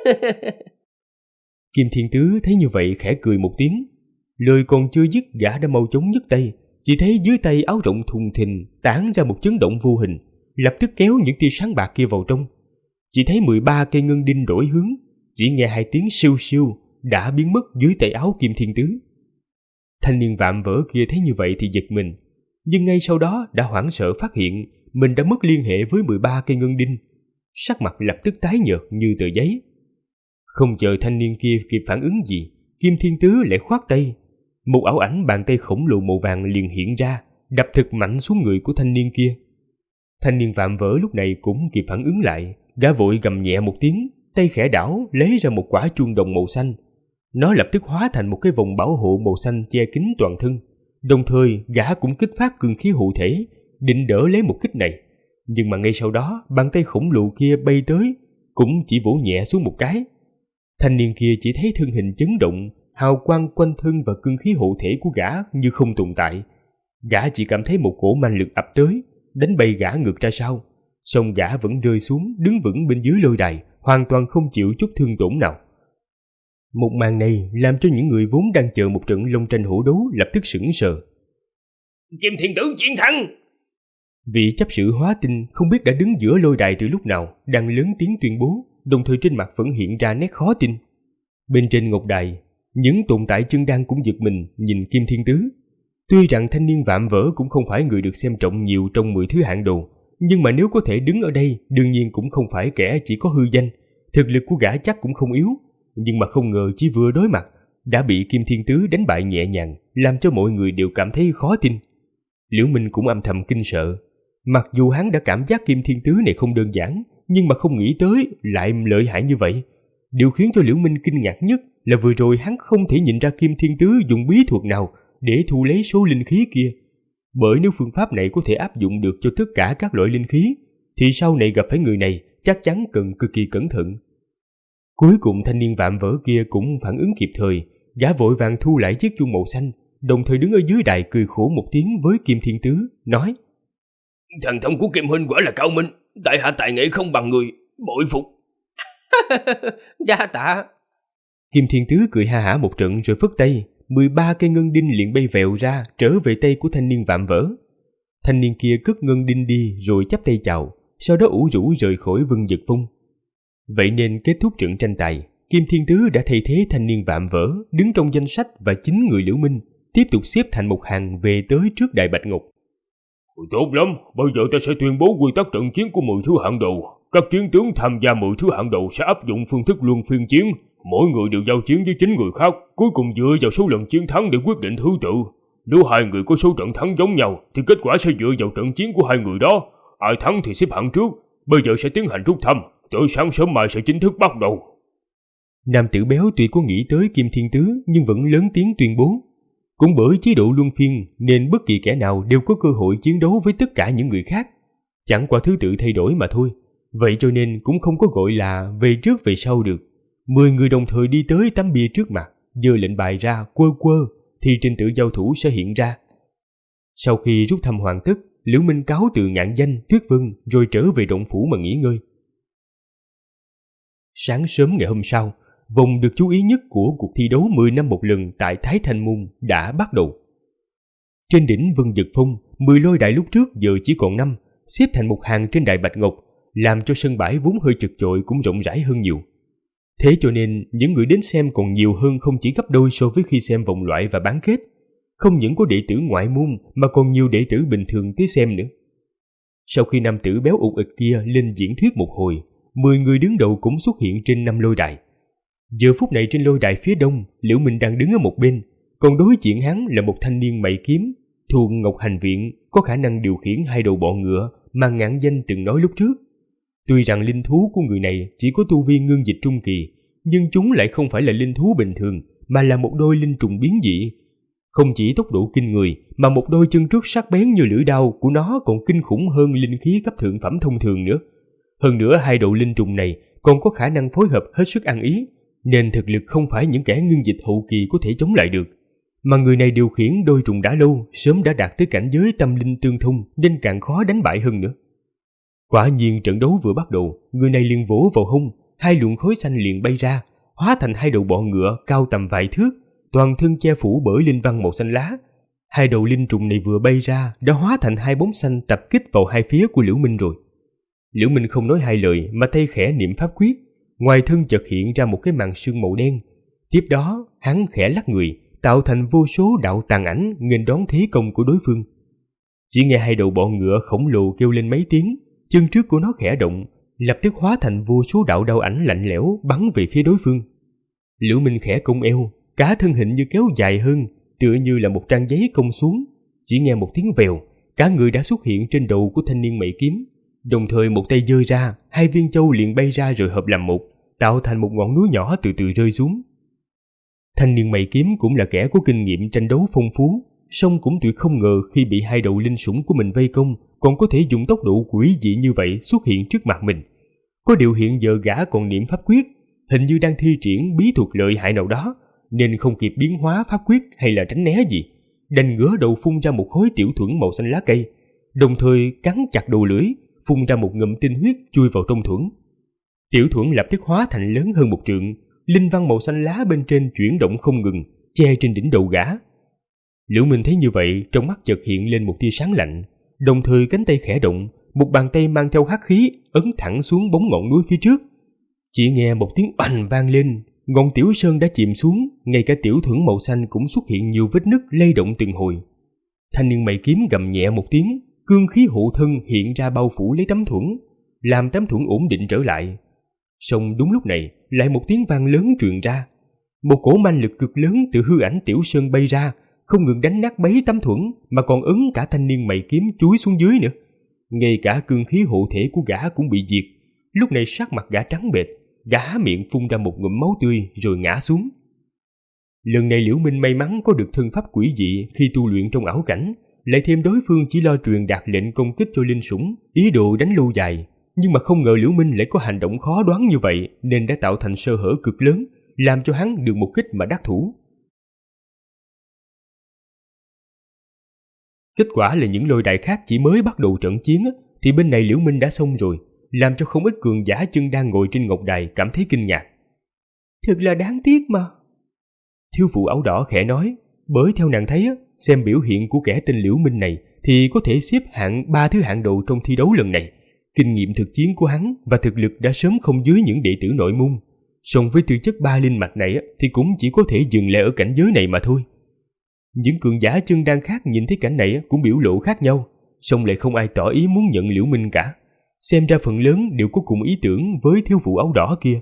Kim Thiên Tứ thấy như vậy khẽ cười một tiếng. Lời còn chưa dứt, gã đã mau chóng nhấc tay, chỉ thấy dưới tay áo rộng thùng thình tản ra một chấn động vô hình, lập tức kéo những tia sáng bạc kia vào trong. Chỉ thấy 13 cây ngân đinh đổi hướng, chỉ nghe hai tiếng siêu siêu đã biến mất dưới tay áo Kim Thiên Tứ. Thanh niên vạm vỡ kia thấy như vậy thì giật mình, nhưng ngay sau đó đã hoảng sợ phát hiện mình đã mất liên hệ với 13 cây ngân đinh, sắc mặt lập tức tái nhợt như tờ giấy. Không chờ thanh niên kia kịp phản ứng gì, Kim Thiên Tứ lại khoát tay, một ảo ảnh bàn tay khổng lồ màu vàng liền hiện ra, đập thật mạnh xuống người của thanh niên kia. Thanh niên vạm vỡ lúc này cũng kịp phản ứng lại, gã vội gầm nhẹ một tiếng, tay khẽ đảo lấy ra một quả chuông đồng màu xanh. Nó lập tức hóa thành một cái vòng bảo hộ màu xanh che kín toàn thân. Đồng thời gã cũng kích phát cương khí hộ thể, định đỡ lấy một kích này. Nhưng mà ngay sau đó bàn tay khổng lồ kia bay tới, cũng chỉ vỗ nhẹ xuống một cái. Thanh niên kia chỉ thấy thân hình chấn động, hào quang quanh thân và cương khí hộ thể của gã như không tồn tại. Gã chỉ cảm thấy một cỗ man lực ập tới, đánh bay gã ngược ra sau. Song gã vẫn rơi xuống đứng vững bên dưới lôi đài, hoàn toàn không chịu chút thương tổn nào. Một màn này làm cho những người vốn đang chờ một trận long tranh hổ đấu lập tức sững sờ. Kim Thiên Tứ chiến thắng! Vị chấp sự hóa tinh không biết đã đứng giữa lôi đài từ lúc nào, đang lớn tiếng tuyên bố, đồng thời trên mặt vẫn hiện ra nét khó tin. Bên trên ngọc đài, những tồn tại chân đan cũng giật mình nhìn Kim Thiên Tứ. Tuy rằng thanh niên vạm vỡ cũng không phải người được xem trọng nhiều trong 10 thứ hạng đồ, nhưng mà nếu có thể đứng ở đây, đương nhiên cũng không phải kẻ chỉ có hư danh. Thực lực của gã chắc cũng không yếu, nhưng mà không ngờ chỉ vừa đối mặt đã bị Kim Thiên Tứ đánh bại nhẹ nhàng, làm cho mọi người đều cảm thấy khó tin. Liễu Minh cũng âm thầm kinh sợ. Mặc dù hắn đã cảm giác Kim Thiên Tứ này không đơn giản, nhưng mà không nghĩ tới lại lợi hại như vậy. Điều khiến cho Liễu Minh kinh ngạc nhất là vừa rồi hắn không thể nhìn ra Kim Thiên Tứ dùng bí thuật nào để thu lấy số linh khí kia. Bởi nếu phương pháp này có thể áp dụng được cho tất cả các loại linh khí, thì sau này gặp phải người này chắc chắn cần cực kỳ cẩn thận. Cuối cùng thanh niên vạm vỡ kia cũng phản ứng kịp thời, gã vội vàng thu lại chiếc chuông màu xanh, đồng thời đứng ở dưới đài cười khổ một tiếng với Kim Thiên Tứ, nói: Thần thông của Kim huynh quả là cao minh, tại hạ tài nghệ không bằng người, bội phục. Đa tạ. Kim Thiên Tứ cười ha hả một trận rồi phất tay, 13 cây ngân đinh liền bay vèo ra trở về tay của thanh niên vạm vỡ. Thanh niên kia cất ngân đinh đi rồi chắp tay chào, sau đó ủ rũ rời khỏi Vân Dực Phong. Vậy nên kết thúc trận tranh tài, Kim Thiên Tứ đã thay thế thanh niên vạm vỡ đứng trong danh sách và chính người Liễu Minh tiếp tục xếp thành một hàng về tới trước Đại Bạch Ngục. Tốt lắm, bây giờ ta sẽ tuyên bố quy tắc trận chiến của 10 thứ hạng đầu. Các chiến tướng tham gia 10 thứ hạng đầu sẽ áp dụng phương thức luân phiên chiến, mỗi người đều giao chiến với 9 người khác, cuối cùng dựa vào số lần chiến thắng để quyết định thứ tự. Nếu hai người có số trận thắng giống nhau thì kết quả sẽ dựa vào trận chiến của hai người đó. Ai thắng thì xếp hạng trước. Bây giờ sẽ tiến hành rút thăm, tới sáng sớm mai sẽ chính thức bắt đầu. Nam tử béo tuy có nghĩ tới Kim Thiên Tứ nhưng vẫn lớn tiếng tuyên bố. Cũng bởi chế độ luân phiên nên bất kỳ kẻ nào đều có cơ hội chiến đấu với tất cả những người khác. Chẳng qua thứ tự thay đổi mà thôi. Vậy cho nên cũng không có gọi là về trước về sau được. 10 người đồng thời đi tới tấm bia trước mặt, giơ lệnh bài ra quơ quơ thì trình tự giao thủ sẽ hiện ra. Sau khi rút thăm hoàn tất, Liễu Minh cáo từ Ngạn Danh, Tuyết Vân rồi trở về động phủ mà nghỉ ngơi. Sáng sớm ngày hôm sau, vòng được chú ý nhất của cuộc thi đấu 10 năm một lần tại Thái Thanh Môn đã bắt đầu. Trên đỉnh Vân Dực Phong, 10 lôi đài lúc trước giờ chỉ còn 5, xếp thành một hàng trên Đại Bạch Ngọc, làm cho sân bãi vốn hơi chật chội cũng rộng rãi hơn nhiều. Thế cho nên những người đến xem còn nhiều hơn không chỉ gấp đôi so với khi xem vòng loại và bán kết. Không những có đệ tử ngoại môn mà còn nhiều đệ tử bình thường tới xem nữa. Sau khi nam tử béo ụt ịch kia lên diễn thuyết một hồi, 10 người đứng đầu cũng xuất hiện trên 5 lôi đài. Giờ phút này trên lôi đài phía đông, Liễu Minh đang đứng ở một bên, còn đối diện hắn là một thanh niên mày kiếm, thuộc Ngọc Hành Viện, có khả năng điều khiển 2 đầu bọ ngựa mà Ngạn Danh từng nói lúc trước. Tuy rằng linh thú của người này chỉ có tu vi ngưng dịch trung kỳ, nhưng chúng lại không phải là linh thú bình thường, mà là một đôi linh trùng biến dị. Không chỉ tốc độ kinh người, mà một đôi chân trước sắc bén như lưỡi đao của nó còn kinh khủng hơn linh khí cấp thượng phẩm thông thường nữa. Hơn nữa 2 đầu linh trùng này còn có khả năng phối hợp hết sức ăn ý, nên thực lực không phải những kẻ ngưng dịch hậu kỳ có thể chống lại được. Mà người này điều khiển đôi trùng đã lâu, sớm đã đạt tới cảnh giới tâm linh tương thông nên càng khó đánh bại hơn nữa. Quả nhiên trận đấu vừa bắt đầu, người này liền vỗ vào hông, 2 luồng khói xanh liền bay ra, hóa thành 2 đầu bọ ngựa cao tầm vài thước, toàn thân che phủ bởi linh văn màu xanh lá. 2 đầu linh trùng này vừa bay ra đã hóa thành 2 bóng xanh tập kích vào hai phía của Liễu Minh rồi. Liễu Minh không nói hai lời mà tay khẽ niệm pháp quyết, ngoài thân chợt hiện ra một cái màn sương màu đen. Tiếp đó hắn khẽ lắc người, tạo thành vô số đạo tàn ảnh nghênh đón thế công của đối phương. Chỉ nghe 2 đầu bọ ngựa khổng lồ kêu lên mấy tiếng, chân trước của nó khẽ động, lập tức hóa thành vô số đạo đao ảnh lạnh lẽo bắn về phía đối phương. Liễu Minh khẽ cong eo, cả thân hình như kéo dài hơn, tựa như là một trang giấy cong xuống. Chỉ nghe một tiếng vèo, cả người đã xuất hiện trên đầu của thanh niên mày kiếm. Đồng thời một tay giơ ra, 2 viên châu liền bay ra rồi hợp làm một, tạo thành một ngọn núi nhỏ từ từ rơi xuống. Thanh niên mày kiếm cũng là kẻ có kinh nghiệm tranh đấu phong phú, song cũng tuyệt không ngờ khi bị 2 đầu linh sủng của mình vây công, còn có thể dùng tốc độ quỷ dị như vậy xuất hiện trước mặt mình. Có điều hiện giờ gã còn niệm pháp quyết, hình như đang thi triển bí thuật lợi hại nào đó, nên không kịp biến hóa pháp quyết hay là tránh né gì, đành ngửa đầu phun ra một khối tiểu thuẫn màu xanh lá cây, đồng thời cắn chặt đầu lưỡi, phun ra một ngụm tinh huyết chui vào trong thuẫn. Tiểu thuẫn lập tức hóa thành lớn hơn 1 trượng, linh văn màu xanh lá bên trên chuyển động không ngừng, che trên đỉnh đầu gã. Liễu Minh thấy như vậy, trong mắt chợt hiện lên một tia sáng lạnh, đồng thời cánh tay khẽ động, một bàn tay mang theo hắc khí ấn thẳng xuống bóng ngọn núi phía trước. Chỉ nghe một tiếng oanh vang lên, ngọn tiểu sơn đã chìm xuống, ngay cả tiểu thuẫn màu xanh cũng xuất hiện nhiều vết nứt lay động từng hồi. Thanh niên mày kiếm gầm nhẹ một tiếng, cương khí hộ thân hiện ra bao phủ lấy tấm thuẫn, làm tấm thuẫn ổn định trở lại. Song đúng lúc này lại một tiếng vang lớn truyền ra. Một cỗ manh lực cực lớn từ hư ảnh Tiểu Sơn bay ra, không ngừng đánh nát bấy tấm thuẫn mà còn ấn cả thanh niên mày kiếm chúi xuống dưới nữa. Ngay cả cương khí hộ thể của gã cũng bị diệt. Lúc này sắc mặt gã trắng bệch, gã miệng phun ra một ngụm máu tươi rồi ngã xuống. Lần này Liễu Minh may mắn có được thân pháp quỷ dị khi tu luyện trong ảo cảnh, lại thêm đối phương chỉ lo truyền đạt lệnh công kích cho linh sủng, ý đồ đánh lâu dài. Nhưng mà không ngờ Liễu Minh lại có hành động khó đoán như vậy, nên đã tạo thành sơ hở cực lớn, làm cho hắn được một kích mà đắc thủ. Kết quả là những lôi đài khác chỉ mới bắt đầu trận chiến thì bên này Liễu Minh đã xong rồi, làm cho không ít cường giả chân đang ngồi trên ngọc đài cảm thấy kinh ngạc. Thật là đáng tiếc mà. Thiếu phụ áo đỏ khẽ nói, bởi theo nàng thấy xem biểu hiện của kẻ tên Liễu Minh này thì có thể xếp hạng 3 thứ hạng đầu trong thi đấu lần này. Kinh nghiệm thực chiến của hắn và thực lực đã sớm không dưới những đệ tử nội môn. Song với tư chất 3 linh mạch này thì cũng chỉ có thể dừng lại ở cảnh giới này mà thôi. Những cường giả chân đan khác nhìn thấy cảnh này cũng biểu lộ khác nhau, song lại không ai tỏ ý muốn nhận Liễu Minh cả. Xem ra phần lớn đều có cùng ý tưởng với thiếu phụ áo đỏ kia.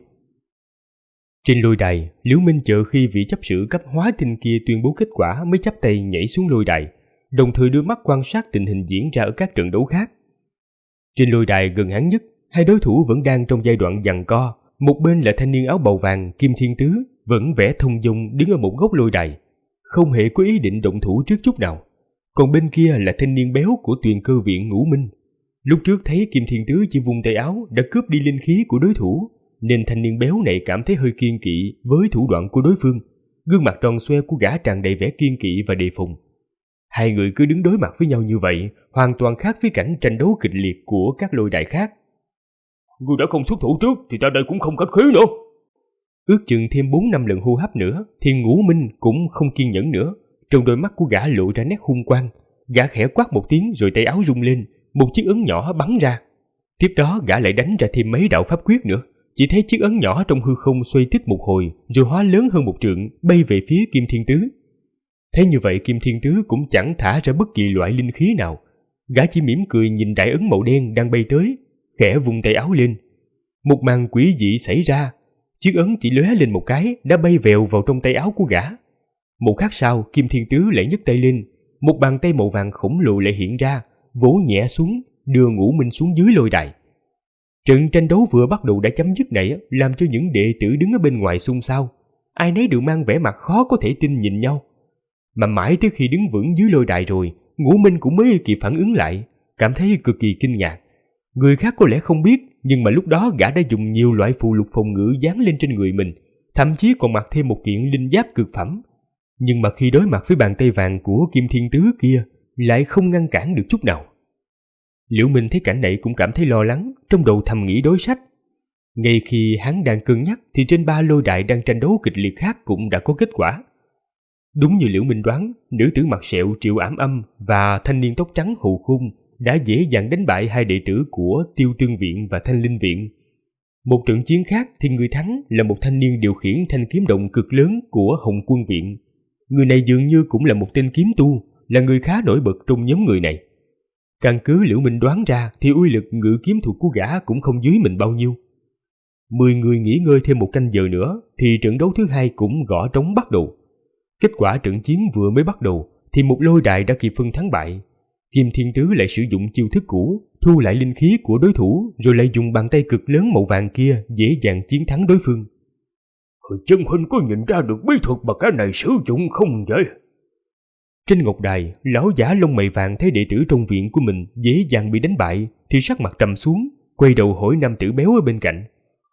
Trên lôi đài, Liễu Minh chờ khi vị chấp sự cấp hóa tinh kia tuyên bố kết quả mới chắp tay nhảy xuống lôi đài, đồng thời đưa mắt quan sát tình hình diễn ra ở các trận đấu khác. Trên lôi đài gần hắn nhất, hai đối thủ vẫn đang trong giai đoạn giằng co. Một bên là thanh niên áo bào vàng Kim Thiên Tứ, vẫn vẻ thông dong đứng ở một góc lôi đài, không hề có ý định động thủ trước chút nào. Còn bên kia là thanh niên béo của Tuyền Cơ Viện Ngũ Minh. Lúc trước thấy Kim Thiên Tứ chỉ vung tay áo đã cướp đi linh khí của đối thủ, nên thanh niên béo này cảm thấy hơi kiêng kỵ với thủ đoạn của đối phương. Gương mặt tròn xoe của gã tràn đầy vẻ kiêng kỵ và đề phòng. Hai người cứ đứng đối mặt với nhau như vậy, hoàn toàn khác với cảnh tranh đấu kịch liệt của các lôi đài khác. Ngươi đã không xuất thủ trước thì ta đây cũng không khách khí nữa. Ước chừng thêm 4-5 lần hô hấp nữa thì Ngũ Minh cũng không kiên nhẫn nữa. Trong đôi mắt của gã lộ ra nét hung quang. Gã khẽ quát một tiếng rồi tay áo rung lên, một chiếc ấn nhỏ bắn ra. Tiếp đó gã lại đánh ra thêm mấy đạo pháp quyết nữa. Chỉ thấy chiếc ấn nhỏ trong hư không xoay tít một hồi rồi hóa lớn hơn một trượng, bay về phía Kim Thiên Tứ. Thế như vậy Kim Thiên Tứ cũng chẳng thả ra bất kỳ loại linh khí nào. Gã chỉ mỉm cười nhìn đại ấn màu đen đang bay tới, khẽ vung tay áo lên. Một màn quỷ dị xảy ra. Chiếc ấn chỉ lóe lên một cái đã bay vèo vào trong tay áo của gã. Một khắc sau, Kim Thiên Tứ lại nhấc tay lên, một bàn tay màu vàng khổng lồ lại hiện ra, vỗ nhẹ xuống, đưa Ngũ Minh xuống dưới lôi đài. Trận tranh đấu vừa bắt đầu đã chấm dứt này làm cho những đệ tử đứng ở bên ngoài xôn xao. Ai nấy đều mang vẻ mặt khó có thể tin nhìn nhau. Mà mãi tới khi đứng vững dưới lôi đài rồi, Ngũ Minh cũng mới kịp phản ứng lại, cảm thấy cực kỳ kinh ngạc. Người khác có lẽ không biết, nhưng mà lúc đó gã đã dùng nhiều loại phù lục phòng ngự dán lên trên người mình, thậm chí còn mặc thêm một kiện linh giáp cực phẩm. Nhưng mà khi đối mặt với bàn tay vàng của Kim Thiên Tứ kia, lại không ngăn cản được chút nào. Liễu Minh thấy cảnh này cũng cảm thấy lo lắng, trong đầu thầm nghĩ đối sách. Ngay khi hắn đang cân nhắc thì trên 3 lôi đài đang tranh đấu kịch liệt khác cũng đã có kết quả. Đúng như Liễu Minh đoán, nữ tử mặt sẹo Triệu Ảm Âm và thanh niên tóc trắng Hù Khung đã dễ dàng đánh bại hai đệ tử của Tiêu Tương Viện và Thanh Linh Viện. Một trận chiến khác thì người thắng là một thanh niên điều khiển thanh kiếm động cực lớn của Hồng Quân Viện. Người này dường như cũng là một tên kiếm tu, là người khá nổi bật trong nhóm người này. Căn cứ Liễu Minh đoán ra thì uy lực ngự kiếm thuật của gã cũng không dưới mình bao nhiêu. 10 người nghỉ ngơi thêm một canh giờ nữa thì trận đấu thứ hai cũng gõ trống bắt đầu. Kết quả trận chiến vừa mới bắt đầu thì một lôi đài đã kịp phân thắng bại. Kim Thiên Tứ lại sử dụng chiêu thức cũ, thu lại linh khí của đối thủ rồi lại dùng bàn tay cực lớn màu vàng kia dễ dàng chiến thắng đối phương. Chân huynh có nhìn ra được bí thuật mà cái này sử dụng không vậy? Trên ngọc đài, lão giả lông mày vàng thấy đệ tử trong viện của mình dễ dàng bị đánh bại thì sắc mặt trầm xuống, quay đầu hỏi nam tử béo ở bên cạnh.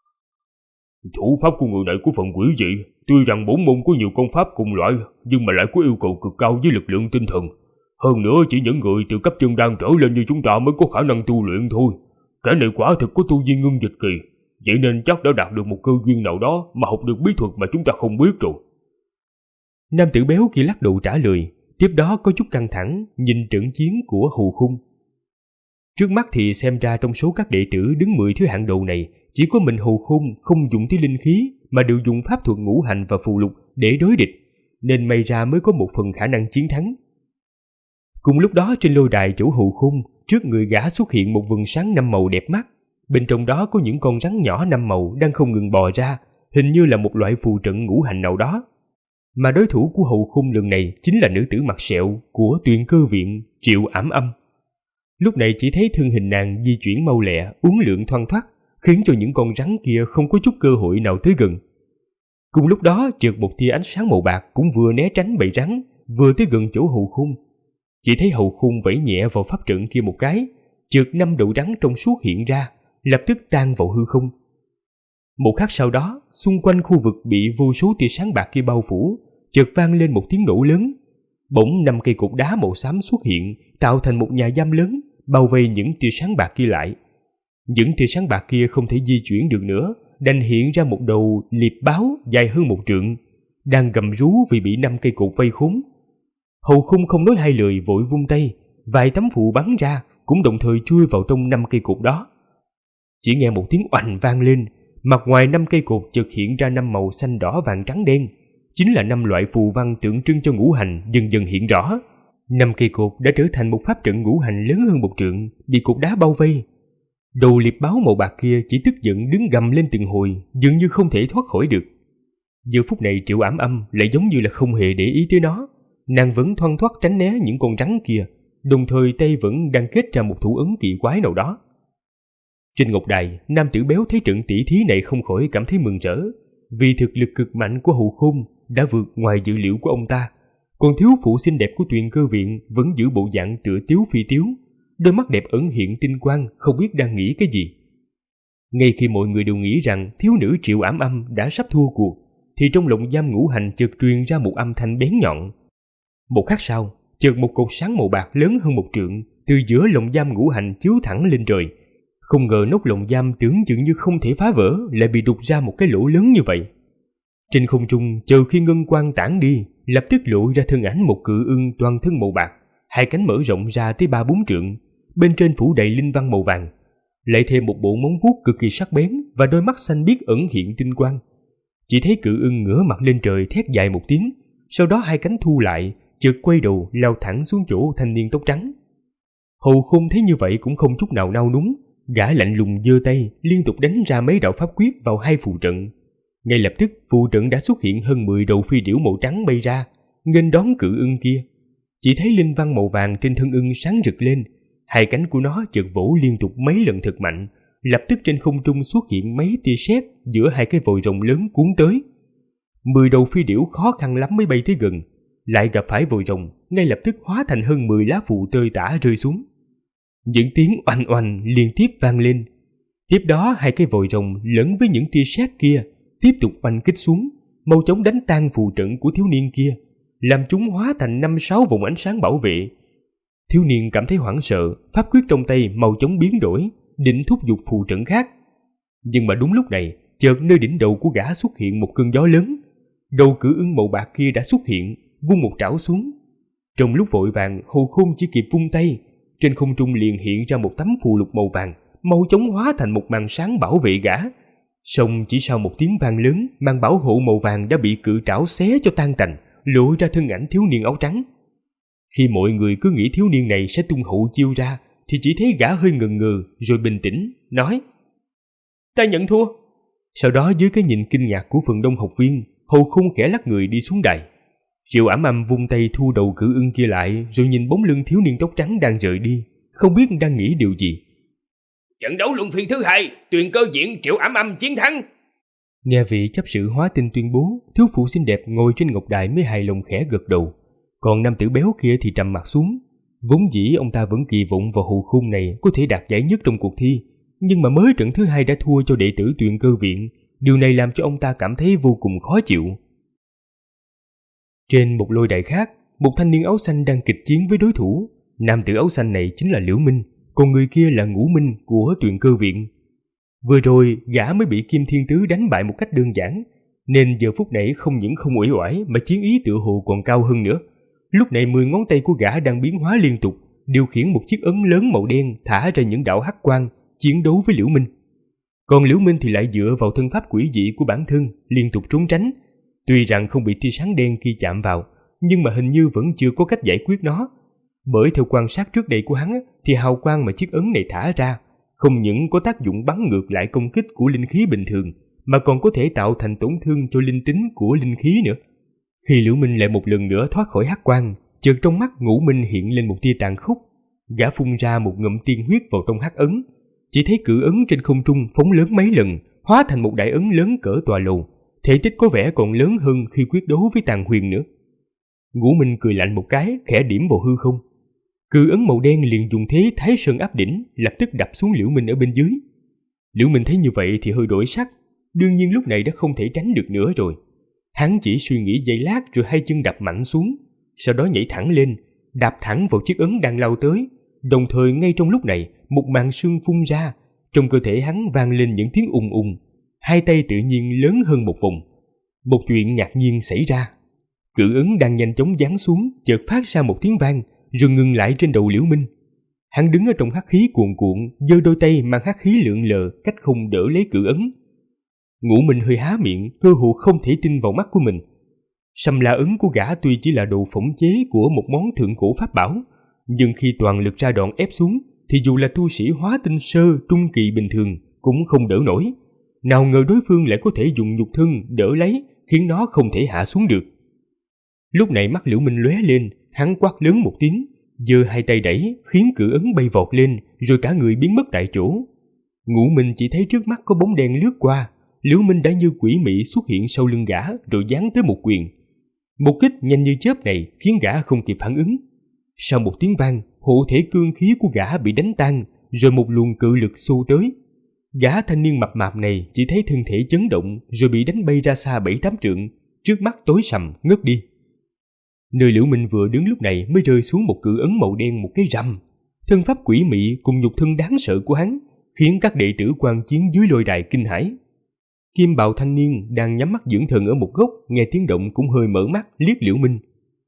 Thủ pháp của người này có phần quỷ dị, tuy rằng bổn môn có nhiều công pháp cùng loại, nhưng mà lại có yêu cầu cực cao với lực lượng tinh thần. Hơn nữa chỉ những người từ cấp chân đan trở lên như chúng ta mới có khả năng tu luyện thôi. Cái này quả thực có tu vi ngưng dịch kỳ, vậy nên chắc đã đạt được một cơ duyên nào đó mà học được bí thuật mà chúng ta không biết rồi. Nam tử béo kia lắc đầu trả lời, tiếp đó có chút căng thẳng nhìn trận chiến của Hù Khung. Trước mắt thì xem ra trong số các đệ tử đứng 10 thứ hạng đầu này, chỉ có mình Hù Khung không dùng tới linh khí mà đều dùng pháp thuật ngũ hành và phù lục để đối địch, nên may ra mới có một phần khả năng chiến thắng. Cùng lúc đó trên lôi đài chỗ Hù Khung, trước người gã xuất hiện một vầng sáng 5 màu đẹp mắt. Bên trong đó có những con rắn nhỏ 5 màu đang không ngừng bò ra, hình như là một loại phù trận ngũ hành nào đó. Mà đối thủ của Hầu Khung lần này chính là nữ tử mặt sẹo của Tuyền Cơ Viện, Triệu Ảm Âm. Lúc này chỉ thấy thân hình nàng di chuyển mau lẹ, uốn lượn thoăn thoắt, khiến cho những con rắn kia không có chút cơ hội nào tới gần. Cùng lúc đó, chợt một tia ánh sáng màu bạc cũng vừa né tránh bầy rắn, vừa tới gần chỗ Hầu Khung. Chỉ thấy Hầu Khung vẫy nhẹ vào pháp trận kia một cái, chợt 5 đầu rắn trong suốt hiện ra, lập tức tan vào hư không. Một khắc sau đó, xung quanh khu vực bị vô số tia sáng bạc kia bao phủ, chợt vang lên một tiếng nổ lớn. Bỗng 5 cây cột đá màu xám xuất hiện, tạo thành một nhà giam lớn, bao vây những tia sáng bạc kia lại. Những tia sáng bạc kia không thể di chuyển được nữa, đành hiện ra một đầu liệp báo dài hơn 1 trượng, đang gầm rú vì bị 5 cây cột vây khốn. Hầu Khung không nói hai lời vội vung tay, vài tấm phù bắn ra, cũng đồng thời chui vào trong 5 cây cột đó. Chỉ nghe một tiếng oành vang lên, mặt ngoài 5 cây cột chợt hiện ra 5 màu xanh đỏ vàng trắng đen, chính là 5 loại phù văn tượng trưng cho ngũ hành dần dần hiện rõ. 5 cây cột đã trở thành một pháp trận ngũ hành lớn hơn 1 trượng, bị cột đá bao vây. Đầu liệp báo màu bạc kia chỉ tức giận đứng gầm lên từng hồi, dường như không thể thoát khỏi được. Giờ phút này Triệu Ảm Âm lại giống như là không hề để ý tới nó, nàng vẫn thoăn thoắt tránh né những con rắn kia, đồng thời tay vẫn đang kết ra một thủ ấn kỳ quái nào đó. Trên ngọc đài, nam tử béo thấy trận tỷ thí này không khỏi cảm thấy mừng rỡ, vì thực lực cực mạnh của Hầu Khung đã vượt ngoài dự liệu của ông ta. Còn thiếu phụ xinh đẹp của Tuyền Cơ Viện vẫn giữ bộ dạng tựa tiếu phi tiếu, đôi mắt đẹp ẩn hiện tinh quang, không biết đang nghĩ cái gì. Ngay khi mọi người đều nghĩ rằng thiếu nữ Triệu Ảm Âm đã sắp thua cuộc, thì trong lồng giam ngũ hành chợt truyền ra một âm thanh bén nhọn. Một khắc sau, chợt một cột sáng màu bạc lớn hơn 1 trượng từ giữa lồng giam ngũ hành chiếu thẳng lên trời. Không ngờ nóc lồng giam tưởng chừng như không thể phá vỡ lại bị đục ra một cái lỗ lớn như vậy. Trên không trung, chờ khi ngân quang tản đi, lập tức lộ ra thân ảnh một cự ưng toàn thân màu bạc, hai cánh mở rộng ra tới 3-4 trượng, bên trên phủ đầy linh văn màu vàng, lại thêm một bộ móng vuốt cực kỳ sắc bén và đôi mắt xanh biếc ẩn hiện tinh quang. Chỉ thấy cự ưng ngửa mặt lên trời thét dài một tiếng, sau đó hai cánh thu lại, chợt quay đầu lao thẳng xuống chỗ thanh niên tóc trắng. Hầu Khung thấy như vậy cũng không chút nào nao núng, gã lạnh lùng giơ tay liên tục đánh ra mấy đạo pháp quyết vào 2 phù trận. Ngay lập tức phù trận đã xuất hiện hơn 10 đầu phi điểu màu trắng bay ra, nghênh đón cự ưng kia. Chỉ thấy linh văn màu vàng trên thân ưng sáng rực lên, hai cánh của nó chợt vỗ liên tục mấy lần thật mạnh, lập tức trên không trung xuất hiện mấy tia sét giữa hai cái vòi rồng lớn cuốn tới. 10 đầu phi điểu khó khăn lắm mới bay tới gần, lại gặp phải vòi rồng, ngay lập tức hóa thành hơn 10 lá phù tơi tả rơi xuống. Những tiếng oanh oanh liên tiếp vang lên. Tiếp đó hai cái vòi rồng lẫn với những tia sét kia tiếp tục oanh kích xuống, mau chóng đánh tan phù trận của thiếu niên kia, làm chúng hóa thành 5-6 vùng ánh sáng bảo vệ. Thiếu niên cảm thấy hoảng sợ, pháp quyết trong tay mau chóng biến đổi, định thúc giục phù trận khác. Nhưng mà đúng lúc này, chợt nơi đỉnh đầu của gã xuất hiện một cơn gió lớn. Đầu cự ưng màu bạc kia đã xuất hiện, vung một trảo xuống. Trong lúc vội vàng, Hầu Khung chỉ kịp vung tay, trên không trung liền hiện ra một tấm phù lục màu vàng, mau chóng hóa thành một màn sáng bảo vệ gã. Song chỉ sau một tiếng vang lớn, màn bảo hộ màu vàng đã bị cự trảo xé cho tan tành, lộ ra thân ảnh thiếu niên áo trắng. Khi mọi người cứ nghĩ thiếu niên này sẽ tung hậu chiêu ra, thì chỉ thấy gã hơi ngần ngừ rồi bình tĩnh, nói: "Ta nhận thua." Sau đó dưới cái nhìn kinh ngạc của phần đông học viên, Hầu Khung khẽ lắc người đi xuống đài. Triệu Ảm Âm vung tay thu đầu cự ưng kia lại, rồi nhìn bóng lưng thiếu niên tóc trắng đang rời đi, không biết đang nghĩ điều gì. Trận đấu luân phiên thứ 2, Tuyền Cơ Viện Triệu Ảm Âm chiến thắng. Nghe vị chấp sự hóa tinh tuyên bố, thiếu phụ xinh đẹp ngồi trên ngọc đài mới hài lòng khẽ gật đầu, còn nam tử béo kia thì trầm mặt xuống. Vốn dĩ ông ta vẫn kỳ vọng vào Hầu Khung này có thể đạt giải nhất trong cuộc thi, nhưng mà mới trận thứ 2 đã thua cho đệ tử Tuyền Cơ Viện, điều này làm cho ông ta cảm thấy vô cùng khó chịu. Trên một lôi đài khác, một thanh niên áo xanh đang kịch chiến với đối thủ. Nam tử áo xanh này chính là Liễu Minh, còn người kia là Ngũ Minh của Tuyền Cơ Viện. Vừa rồi gã mới bị Kim Thiên Tứ đánh bại một cách đơn giản, nên giờ phút này không những không uể oải mà chiến ý tựa hồ còn cao hơn nữa. Lúc này 10 ngón tay của gã đang biến hóa liên tục, điều khiển một chiếc ấn lớn màu đen thả ra những đạo hắc quang chiến đấu với Liễu Minh. Còn Liễu Minh thì lại dựa vào thân pháp quỷ dị của bản thân liên tục trốn tránh. Tuy rằng không bị tia sáng đen kia chạm vào, nhưng mà hình như vẫn chưa có cách giải quyết nó. Bởi theo quan sát trước đây của hắn thì hào quang mà chiếc ấn này thả ra không những có tác dụng bắn ngược lại công kích của linh khí bình thường, mà còn có thể tạo thành tổn thương cho linh tính của linh khí nữa. Khi Liễu Minh lại một lần nữa thoát khỏi hắc quang, chợt trong mắt Ngũ Minh hiện lên một tia tàn khốc. Gã phun ra một ngụm tiên huyết vào trong hắc ấn, chỉ thấy cự ấn trên không trung phóng lớn mấy lần, hóa thành một đại ấn lớn cỡ tòa lầu, thể tích có vẻ còn lớn hơn khi quyết đấu với Tàn Huyền nữa. Ngũ Minh cười lạnh một cái, khẽ điểm vào hư không. Cự ấn màu đen liền dùng thế Thái Sơn áp đỉnh, lập tức đập xuống Liễu Minh ở bên dưới. Liễu Minh thấy như vậy thì hơi đổi sắc, đương nhiên lúc này đã không thể tránh được nữa rồi. Hắn chỉ suy nghĩ giây lát rồi hai chân đạp mạnh xuống, sau đó nhảy thẳng lên, đạp thẳng vào chiếc ấn đang lao tới. Đồng thời ngay trong lúc này, một màn sương phun ra, trong cơ thể hắn vang lên những tiếng ùng ùng, hai tay tự nhiên lớn hơn một vòng. Một chuyện ngạc nhiên xảy ra. Cự ấn đang nhanh chóng giáng xuống, chợt phát ra một tiếng vang, rồi ngừng lại trên đầu Liễu Minh. Hắn đứng ở trong hắc khí cuồn cuộn, giơ đôi tay mang hắc khí lượn lờ, cách không đỡ lấy cự ấn. Ngũ Minh hơi há miệng, cơ hồ không thể tin vào mắt của mình. Sầm La ấn của gã tuy chỉ là đồ phỏng chế của một món thượng cổ pháp bảo, nhưng khi toàn lực ra đòn ép xuống, thì dù là tu sĩ hóa tinh sơ trung kỳ bình thường cũng không đỡ nổi. Nào ngờ đối phương lại có thể dùng nhục thân đỡ lấy, khiến nó không thể hạ xuống được. Lúc này mắt Liễu Minh lóe lên, hắn quát lớn một tiếng, giơ hai tay đẩy, khiến cự ấn bay vọt lên, rồi cả người biến mất tại chỗ. Ngũ Minh chỉ thấy trước mắt có bóng đen lướt qua, Liễu Minh đã như quỷ mị xuất hiện sau lưng gã, rồi giáng tới một quyền. Một kích nhanh như chớp này khiến gã không kịp phản ứng. Sau một tiếng vang, hộ thể cương khí của gã bị đánh tan, rồi một luồng cự lực xô tới. Gã thanh niên mập mạp này chỉ thấy thân thể chấn động, rồi bị đánh bay ra xa 7-8 trượng, trước mắt tối sầm ngất đi. Nơi Liễu Minh vừa đứng lúc này mới rơi xuống một cự ấn màu đen một cái rầm. Thân pháp quỷ mị cùng nhục thân đáng sợ của hắn khiến các đệ tử quan chiến dưới lôi đài kinh hãi. Kim bào thanh niên đang nhắm mắt dưỡng thần ở một góc, nghe tiếng động cũng hơi mở mắt liếc Liễu Minh.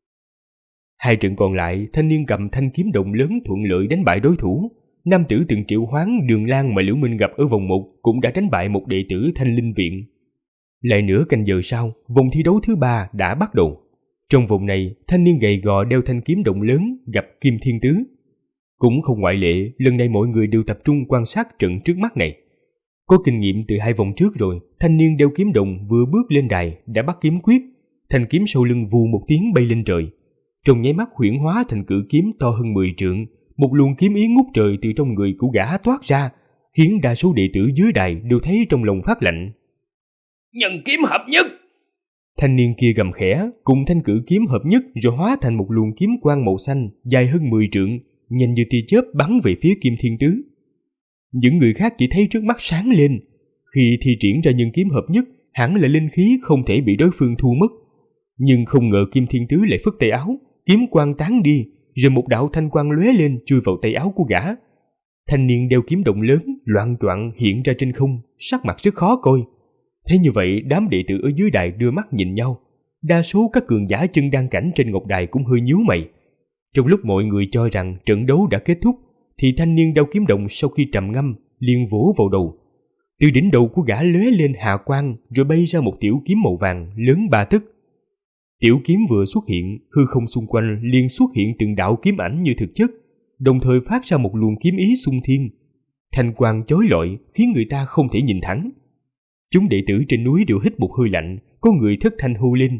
Hai trận còn lại, thanh niên cầm thanh kiếm đồng lớn thuận lợi đánh bại đối thủ. Nam tử từng triệu hoán Đường Lan mà Liễu Minh gặp ở vòng 1 cũng đã đánh bại một đệ tử Thanh Linh Viện. Lại nửa canh giờ sau, vòng thi đấu thứ 3 đã bắt đầu. Trong vòng này, thanh niên gầy gò đeo thanh kiếm đồng lớn gặp Kim Thiên Tứ. Cũng không ngoại lệ, lần này mọi người đều tập trung quan sát trận trước mắt này. Có kinh nghiệm từ 2 vòng trước rồi, thanh niên đeo kiếm đồng vừa bước lên đài đã bắt kiếm quyết, thanh kiếm sau lưng vù một tiếng bay lên trời. Trong nháy mắt huyễn hóa thành cự kiếm to hơn 10 trượng, một luồng kiếm ý ngút trời từ trong người của gã toát ra, khiến đa số đệ tử dưới đài đều thấy trong lòng phát lạnh. Nhân kiếm hợp nhất! Thanh niên kia gầm khẽ, cùng thanh cự kiếm hợp nhất rồi hóa thành một luồng kiếm quang màu xanh dài hơn 10 trượng, nhanh như tia chớp bắn về phía Kim Thiên Tứ. Những người khác chỉ thấy trước mắt sáng lên. Khi thi triển ra nhân kiếm hợp nhất, hẳn là linh khí không thể bị đối phương thu mất. Nhưng không ngờ Kim Thiên Tứ lại phất tay áo, kiếm quang tán đi, rồi một đạo thanh quang lóe lên chui vào tay áo của gã. Thanh niên đeo kiếm đồng lớn loạng choạng hiện ra trên không, sắc mặt rất khó coi. Thế như vậy, đám đệ tử ở dưới đài đưa mắt nhìn nhau. Đa số các cường giả chân đan cảnh trên ngọc đài cũng hơi nhíu mày. Trong lúc mọi người cho rằng trận đấu đã kết thúc, thì thanh niên đeo kiếm đồng sau khi trầm ngâm liền vỗ vào đầu. Từ đỉnh đầu của gã lóe lên hà quang, rồi bay ra một tiểu kiếm màu vàng lớn 3 tấc. Tiểu kiếm vừa xuất hiện, hư không xung quanh liền xuất hiện từng đạo kiếm ảnh như thực chất, đồng thời phát ra một luồng kiếm ý xung thiên. Thanh quang chói lọi khiến người ta không thể nhìn thẳng. Chúng đệ tử trên núi đều hít một hơi lạnh, có người thất thanh hô lên.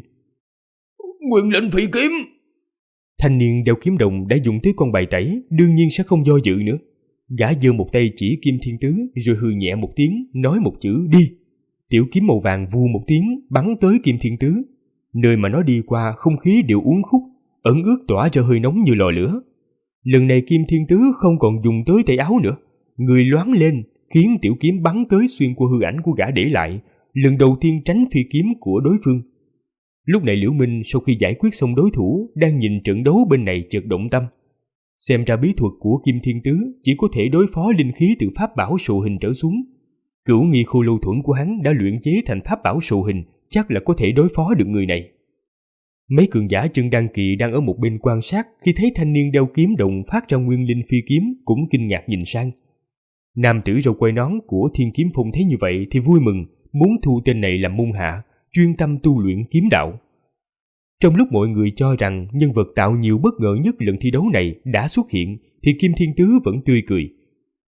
Nguyên lệnh phi kiếm! Thanh niên đeo kiếm đồng đã dùng tới con bài tẩy, đương nhiên sẽ không do dự nữa. Gã giơ một tay chỉ Kim Thiên Tứ, rồi hừ nhẹ một tiếng, nói một chữ đi. Tiểu kiếm màu vàng vù một tiếng bắn tới Kim Thiên Tứ. Nơi mà nó đi qua không khí đều uốn khúc, ẩn ướt tỏa ra hơi nóng như lò lửa. Lần này Kim Thiên Tứ không còn dùng tới tay áo nữa, người loáng lên khiến tiểu kiếm bắn tới xuyên qua hư ảnh của gã để lại, lần đầu tiên tránh phi kiếm của đối phương. Lúc này Liễu Minh sau khi giải quyết xong đối thủ đang nhìn trận đấu bên này chợt động tâm. Xem ra bí thuật của Kim Thiên Tứ chỉ có thể đối phó linh khí từ pháp bảo sộ hình trở xuống. Cửu nghi khô lâu thuẫn của hắn đã luyện chế thành pháp bảo sộ hình, chắc là có thể đối phó được người này. Mấy cường giả chân đan kỳ đang ở một bên quan sát, khi thấy thanh niên đeo kiếm đồng phát ra nguyên linh phi kiếm cũng kinh ngạc nhìn sang. Nam tử râu quai nón của Thiên Kiếm Phong thấy như vậy thì vui mừng, muốn thu tên này làm môn hạ, chuyên tâm tu luyện kiếm đạo. Trong lúc mọi người cho rằng nhân vật tạo nhiều bất ngờ nhất lần thi đấu này đã xuất hiện, thì Kim Thiên Tứ vẫn tươi cười.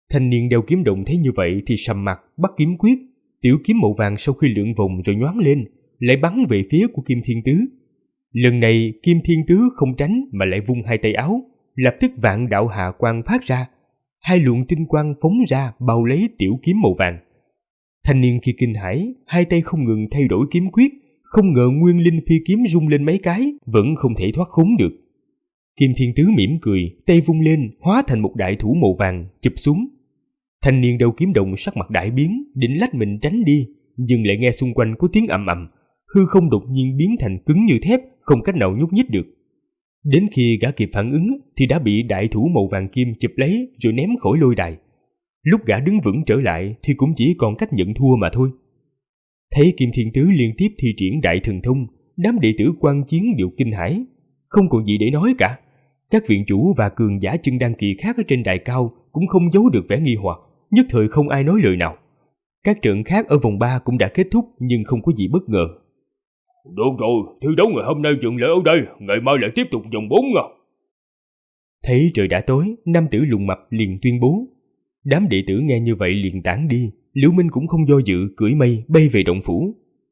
Thanh niên đeo kiếm đồng thấy như vậy thì sầm mặt bắt kiếm quyết. Tiểu kiếm màu vàng sau khi lượn vòng rồi nhoáng lên, lại bắn về phía của Kim Thiên Tứ. Lần này Kim Thiên Tứ không tránh mà lại vung hai tay áo, lập tức vạn đạo hạ quang phát ra. Hai luồng tinh quang phóng ra bao lấy tiểu kiếm màu vàng. Thanh niên khi kinh hãi, hai tay không ngừng thay đổi kiếm quyết, không ngờ nguyên linh phi kiếm rung lên mấy cái, vẫn không thể thoát khốn được. Kim Thiên Tứ mỉm cười, tay vung lên, hóa thành một đại thủ màu vàng, chụp xuống. Thanh niên đầu kiếm đồng sắc mặt đại biến, định lách mình tránh đi, nhưng lại nghe xung quanh có tiếng ầm ầm, hư không đột nhiên biến thành cứng như thép, không cách nào nhúc nhích được. Đến khi gã kịp phản ứng thì đã bị đại thủ màu vàng kim chụp lấy rồi ném khỏi lôi đài. Lúc gã đứng vững trở lại thì cũng chỉ còn cách nhận thua mà thôi. Thấy Kim Thiên Tứ liên tiếp thi triển đại thần thông, đám đệ tử quan chiến đều kinh hãi, không còn gì để nói cả. Các viện chủ và cường giả chân đan kỳ khác ở trên đài cao cũng không giấu được vẻ nghi hoặc, nhất thời không ai nói lời nào. Các trận khác ở vòng 3 cũng đã kết thúc nhưng không có gì bất ngờ. Được rồi, thi đấu ngày hôm nay dừng lại ở đây, ngày mai lại tiếp tục vòng 4 nha. Thấy trời đã tối, nam tử lùn mập liền tuyên bố. Đám đệ tử nghe như vậy liền tản đi, Liễu Minh cũng không do dự cưỡi mây bay về động phủ.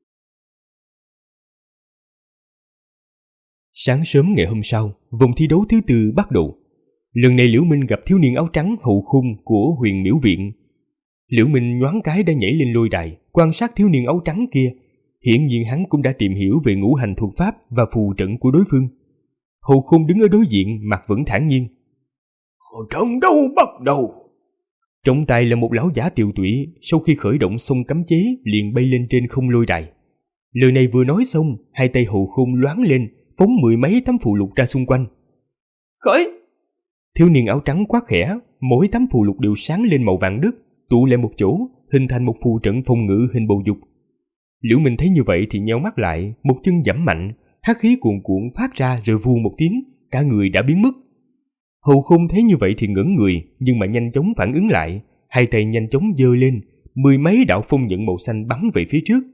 Sáng sớm ngày hôm sau, vòng thi đấu thứ 4 bắt đầu. Lần này Liễu Minh gặp thiếu niên áo trắng hậu khung của Huyền Miễu Viện. Liễu Minh nhoáng cái đã nhảy lên lôi đài, quan sát thiếu niên áo trắng kia. Hiển nhiên hắn cũng đã tìm hiểu về ngũ hành thuật pháp và phù trận của đối phương. Hậu khung đứng ở đối diện, mặt vẫn thản nhiên. Trận đấu bắt đầu. Trong tay là một lão giả tiều tụy, sau khi khởi động xong cấm chế liền bay lên trên không lôi đài. Lời này vừa nói xong, hai tay hậu khung loáng lên, phóng 10 mấy tấm phù lục ra xung quanh. Khởi! Thiếu niên áo trắng quát khẽ, mỗi tấm phù lục đều sáng lên màu vàng đất, tụ lại một chỗ, hình thành một phù trận phòng ngự hình bầu dục. Liễu Minh thấy như vậy thì nheo mắt lại, một chân giẫm mạnh, hắc khí cuồn cuộn phát ra rồi vù một tiếng, cả người đã biến mất. Hậu khung thấy như vậy thì ngẩn người, nhưng mà nhanh chóng phản ứng lại, hai tay nhanh chóng giơ lên, 10 mấy đạo phong nhận màu xanh bắn về phía trước.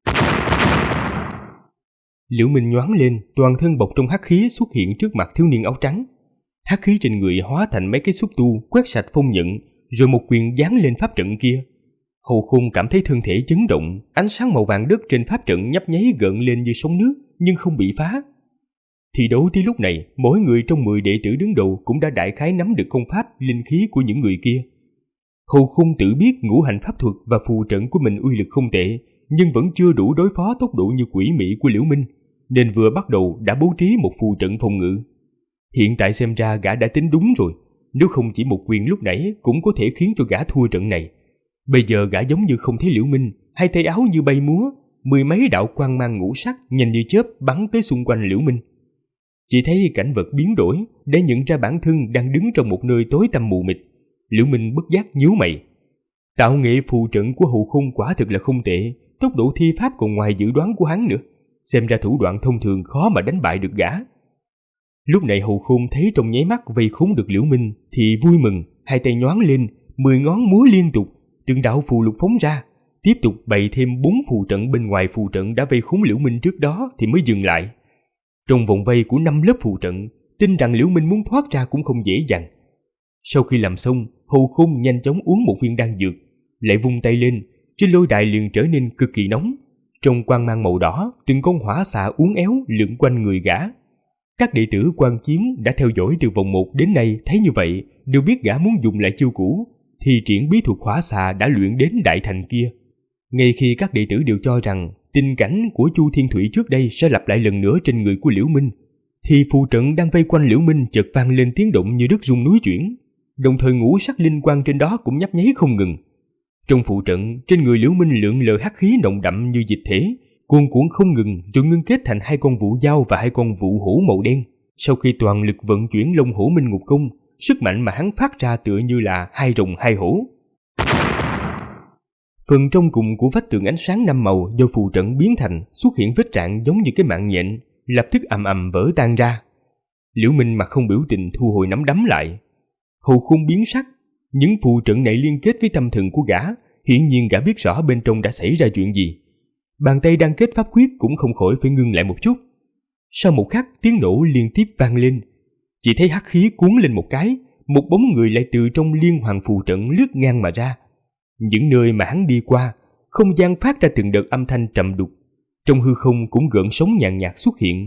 Liễu Minh nhoáng lên, toàn thân bọc trong hắc khí xuất hiện trước mặt thiếu niên áo trắng. Hắc khí trên người hóa thành mấy cái xúc tu quét sạch phong nhận, rồi một quyền giáng lên pháp trận kia. Hậu khung cảm thấy thân thể chấn động, ánh sáng màu vàng đất trên pháp trận nhấp nháy gợn lên như sóng nước nhưng không bị phá. Thi đấu tới lúc này, mỗi người trong 10 đệ tử đứng đầu cũng đã đại khái nắm được công pháp, linh khí của những người kia. Hậu khung tự biết ngũ hành pháp thuật và phù trận của mình uy lực không tệ, nhưng vẫn chưa đủ đối phó tốc độ như quỷ mị của Liễu Minh, nên vừa bắt đầu đã bố trí một phù trận phòng ngự. Hiện tại xem ra gã đã tính đúng rồi, nếu không chỉ một quyền lúc nãy cũng có thể khiến cho gã thua trận này. Bây giờ gã giống như không thấy Liễu Minh, hai tay áo như bay múa, 10 mấy đạo quang mang ngũ sắc nhanh như chớp bắn tới xung quanh Liễu Minh. Chỉ thấy cảnh vật biến đổi, để nhận ra bản thân đang đứng trong một nơi tối tăm mù mịt. Liễu Minh bất giác nhíu mày. Tạo nghệ phù trận của Hậu Khung quả thực là không tệ, tốc độ thi pháp còn ngoài dự đoán của hắn nữa. Xem ra thủ đoạn thông thường khó mà đánh bại được gã. Lúc này Hậu Khung thấy trong nháy mắt vây khốn được Liễu Minh thì vui mừng, hai tay nhoáng lên, 10 ngón múa liên tục, từng đạo phù lục phóng ra, tiếp tục bày thêm 4 phù trận bên ngoài phù trận đã vây khốn Liễu Minh trước đó thì mới dừng lại. Trong vòng vây của 5 lớp phù trận, tin rằng Liễu Minh muốn thoát ra cũng không dễ dàng. Sau khi làm xong, Hậu Khung nhanh chóng uống một viên đan dược, lại vung tay lên, trên lôi đài liền trở nên cực kỳ nóng. Trong quang mang màu đỏ, từng con hỏa xạ uốn éo lượn quanh người gã. Các đệ tử quan chiến đã theo dõi từ vòng 1 đến nay thấy như vậy, đều biết gã muốn dùng lại chiêu cũ, thì triển bí thuật hỏa xạ đã luyện đến đại thành kia. Ngay khi các đệ tử đều cho rằng tình cảnh của Chu Thiên Thủy trước đây sẽ lặp lại lần nữa trên người của Liễu Minh, thì phù trận đang vây quanh Liễu Minh chợt vang lên tiếng động như đất rung núi chuyển, đồng thời ngũ sắc linh quang trên đó cũng nhấp nháy không ngừng. Trong phù trận, trên người Liễu Minh lượn lờ hắc khí nồng đậm như dịch thể, cuồn cuộn không ngừng rồi ngưng kết thành 2 con vũ dao và 2 con vũ hổ màu đen. Sau khi toàn lực vận chuyển Long Hổ Minh Ngục Công, sức mạnh mà hắn phát ra tựa như là 2 rồng 2 hổ. Phần trong cùng của vách tường ánh sáng 5 màu do phù trận biến thành xuất hiện vết rạn giống như cái mạng nhện, lập tức ầm ầm vỡ tan ra. Liễu Minh mặt không biểu tình thu hồi nắm đấm lại. Hậu Khung biến sắc, những phù trận này liên kết với tâm thần của gã, hiển nhiên gã biết rõ bên trong đã xảy ra chuyện gì. Bàn tay đang kết pháp quyết cũng không khỏi phải ngưng lại một chút. Sau một khắc, tiếng nổ liên tiếp vang lên. Chỉ thấy hắc khí cuốn lên một cái, một bóng người lại từ trong liên hoàn phù trận lướt ngang mà ra. Những nơi mà hắn đi qua, không gian phát ra từng đợt âm thanh trầm đục. Trong hư không cũng gợn sóng nhàn nhạt xuất hiện.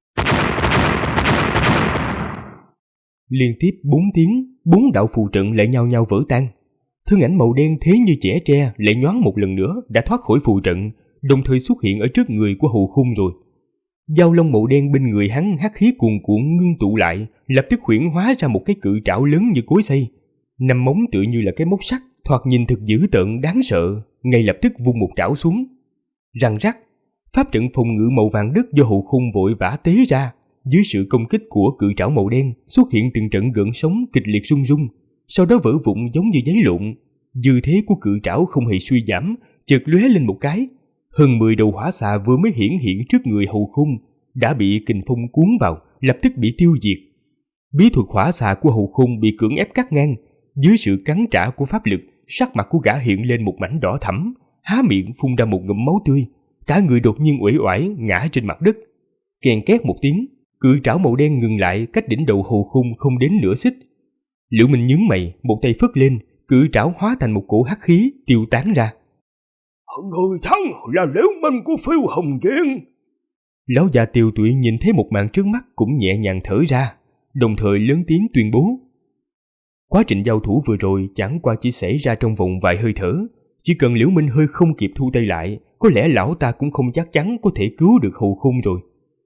Liên tiếp 4 tiếng, 4 đạo phù trận lại nhau nhau vỡ tan. Thân ảnh màu đen thế như chẻ tre lại nhoáng một lần nữa đã thoát khỏi phù trận, đồng thời xuất hiện ở trước người của Hầu Khung rồi. Dao long màu đen bên người hắn hắc khí cuồn cuộn ngưng tụ lại, lập tức huyễn hóa ra một cái cự trảo lớn như cối xay. 5 móng tựa như là cái móc sắt, thoạt nhìn thực dữ tợn đáng sợ, ngay lập tức vung một trảo xuống. Răng rắc, pháp trận phòng ngự màu vàng đất do Hầu Khung vội vã tế ra, dưới sự công kích của cự trảo màu đen xuất hiện từng trận gợn sóng kịch liệt rung rung, sau đó vỡ vụn giống như giấy lộn. Dư thế của cự trảo không hề suy giảm, chợt lóe lên một cái. Hơn 10 đầu hỏa xà vừa mới hiển hiện trước người Hầu Khung đã bị kình phong cuốn vào, lập tức bị tiêu diệt. Bí thuật hỏa xà của Hầu Khung bị cưỡng ép cắt ngang. Dưới sự cắn trả của pháp lực, sắc mặt của gã hiện lên một mảnh đỏ thẫm, há miệng phun ra một ngụm máu tươi, cả người đột nhiên uể oải ngã trên mặt đất. Kèn két một tiếng, cự trảo màu đen ngừng lại cách đỉnh đầu Hầu Khung không đến nửa xích. Liễu Minh nhướng mày, một tay phất lên, cự trảo hóa thành một cổ hắc khí tiêu tán ra. Người thắng là Liễu Minh của Phiêu Hồng Viện. Lão già tiều tụy nhìn thấy một màn trước mắt cũng nhẹ nhàng thở ra, đồng thời lớn tiếng tuyên bố. Quá trình giao thủ vừa rồi chẳng qua chỉ xảy ra trong vòng vài hơi thở, chỉ cần Liễu Minh hơi không kịp thu tay lại, có lẽ lão ta cũng không chắc chắn có thể cứu được Hầu Khung rồi.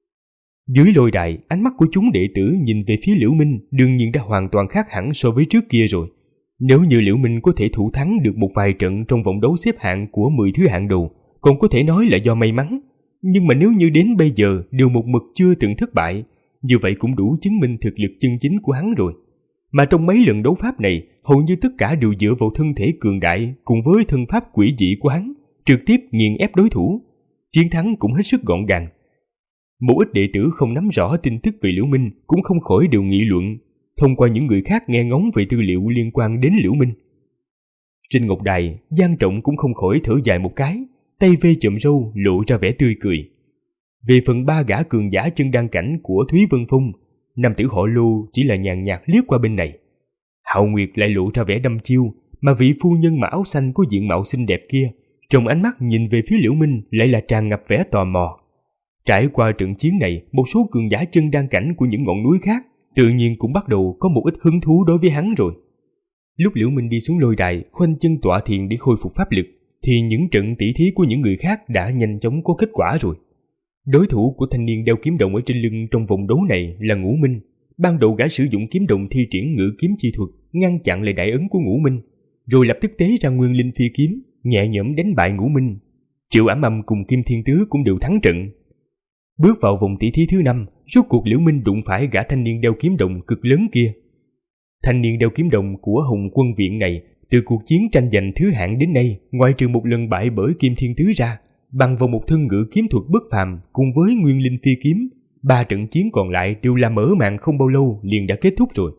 Dưới lôi đài, ánh mắt của chúng đệ tử nhìn về phía Liễu Minh đương nhiên đã hoàn toàn khác hẳn so với trước kia rồi. Nếu như Liễu Minh có thể thủ thắng được một vài trận trong vòng đấu xếp hạng của 10 thứ hạng đầu, còn có thể nói là do may mắn. Nhưng mà nếu như đến bây giờ đều một mực chưa từng thất bại, như vậy cũng đủ chứng minh thực lực chân chính của hắn rồi. Mà trong mấy lần đấu pháp này, hầu như tất cả đều dựa vào thân thể cường đại cùng với thân pháp quỷ dị của hắn, trực tiếp nghiền ép đối thủ. Chiến thắng cũng hết sức gọn gàng. Một ít đệ tử không nắm rõ tin tức về Liễu Minh cũng không khỏi đều nghị luận, thông qua những người khác nghe ngóng về tư liệu liên quan đến Liễu Minh. Trên ngọc đài, Giang Trọng cũng không khỏi thở dài một cái, tay vê chậm râu lộ ra vẻ tươi cười. Về phần 3 gã cường giả chân đan cảnh của Thúy Vân Phong, nam tử họ Lô chỉ là nhàn nhạt liếc qua bên này. Hạo Nguyệt lại lộ ra vẻ đăm chiêu, mà vị phu nhân mặc áo xanh có diện mạo xinh đẹp kia, trong ánh mắt nhìn về phía Liễu Minh lại là tràn ngập vẻ tò mò. Trải qua trận chiến này, một số cường giả chân đan cảnh của những ngọn núi khác tự nhiên cũng bắt đầu có một ít hứng thú đối với hắn rồi. Lúc Liễu Minh đi xuống lôi đài, khoanh chân tọa thiền để khôi phục pháp lực, thì những trận tỷ thí của những người khác đã nhanh chóng có kết quả rồi. Đối thủ của thanh niên đeo kiếm đồng ở trên lưng trong vòng đấu này là Ngũ Minh. Ban đầu gã sử dụng kiếm đồng thi triển ngự kiếm chi thuật, ngăn chặn lại đại ấn của Ngũ Minh, rồi lập tức tế ra nguyên linh phi kiếm, nhẹ nhõm đánh bại Ngũ Minh. Triệu Ảm Âm cùng Kim Thiên Tứ cũng đều thắng trận. Bước vào vòng tỷ thí thứ 5, rốt cuộc Liễu Minh đụng phải gã thanh niên đeo kiếm đồng cực lớn kia. Thanh niên đeo kiếm đồng của Hồng Quân Viện này, từ cuộc chiến tranh giành thứ hạng đến nay, ngoại trừ một lần bại bởi Kim Thiên Tứ ra, bằng vào một thân ngự kiếm thuật bất phàm cùng với nguyên linh phi kiếm, 3 trận chiến còn lại đều là mở màn không bao lâu liền đã kết thúc rồi.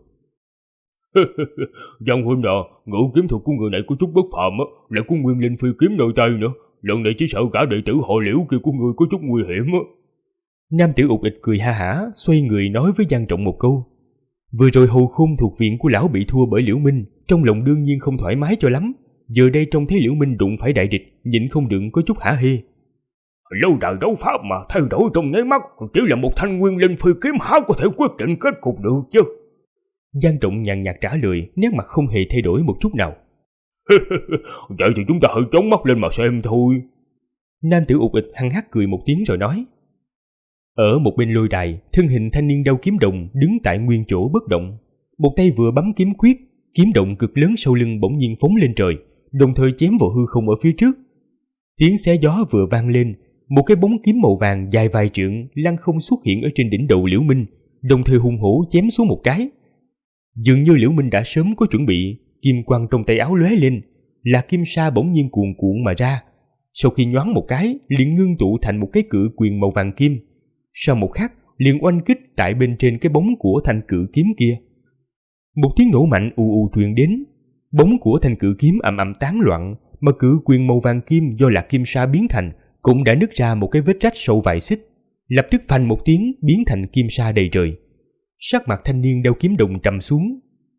Giang huynh à, ngự kiếm thuật của người này có chút bất phàm á, lại có nguyên linh phi kiếm nơi tay nữa. Lần này chỉ sợ cả đệ tử họ Liễu kia của người có chút nguy hiểm á. Nam tử ụt ịch cười ha hả, xoay người nói với Giang Trọng một câu. Vừa rồi Hầu Khung thuộc viện của lão bị thua bởi Liễu Minh, trong lòng đương nhiên không thoải mái cho lắm. Giờ đây trông thấy Liễu Minh đụng phải đại địch, nhịn không đựng có chút hả hê. Lâu đài đấu pháp mà thay đổi trong nháy mắt, chỉ là một thanh nguyên linh phi kiếm há có thể quyết định kết cục được chứ? Giang Trọng nhàn nhạt trả lời, nét mặt không hề thay đổi một chút nào. Vậy thì chúng ta hãy trống mắt lên mà xem thôi. Nam tử ụt ịch hăng hắc cười một tiếng rồi nói. Ở một bên lôi đài, thân hình thanh niên đeo kiếm đồng đứng tại nguyên chỗ bất động. Một tay vừa bấm kiếm quyết, kiếm động cực lớn sau lưng bỗng nhiên phóng lên trời, đồng thời chém vào hư không ở phía trước. Tiếng xé gió vừa vang lên, một cái bóng kiếm màu vàng dài vài trượng lăng không xuất hiện ở trên đỉnh đầu Liễu Minh, đồng thời hung hổ chém xuống một cái. Dường như Liễu Minh đã sớm có chuẩn bị, kim quang trong tay áo lóe lên, là kim sa bỗng nhiên cuồn cuộn mà ra. Sau khi nhoáng một cái, liền ngưng tụ thành một cái cự quyền màu vàng kim. Sau một khắc, liền oanh kích tại bên trên cái bóng của thanh cự kiếm kia. Một tiếng nổ mạnh ù ù truyền đến, bóng của thanh cự kiếm ầm ầm tán loạn, mà cự quyền màu vàng kim do lạc kim sa biến thành cũng đã nứt ra một cái vết rách sâu vài xích, lập tức phanh một tiếng biến thành kim sa đầy trời. Sắc mặt thanh niên đeo kiếm đồng trầm xuống,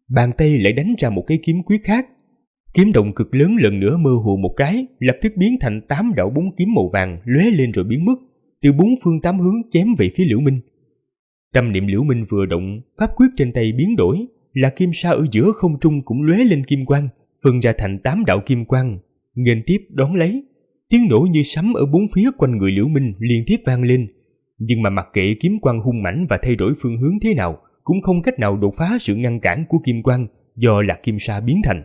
bàn tay lại đánh ra một cái kiếm quyết khác. Kiếm đồng cực lớn lần nữa mơ hồ một cái, lập tức biến thành 8 đạo bóng kiếm màu vàng lóe lên rồi biến mất, từ 4 phương 8 hướng chém về phía Liễu Minh. Tâm niệm Liễu Minh vừa động, pháp quyết trên tay biến đổi, là kim sa ở giữa không trung cũng lóe lên kim quang, phân ra thành 8 đạo kim quang, nghênh tiếp đón lấy. Tiếng nổ như sấm ở bốn phía quanh người Liễu Minh liên tiếp vang lên, nhưng mà mặc kệ kiếm quang hung mãnh và thay đổi phương hướng thế nào, cũng không cách nào đột phá sự ngăn cản của kim quang do là kim sa biến thành.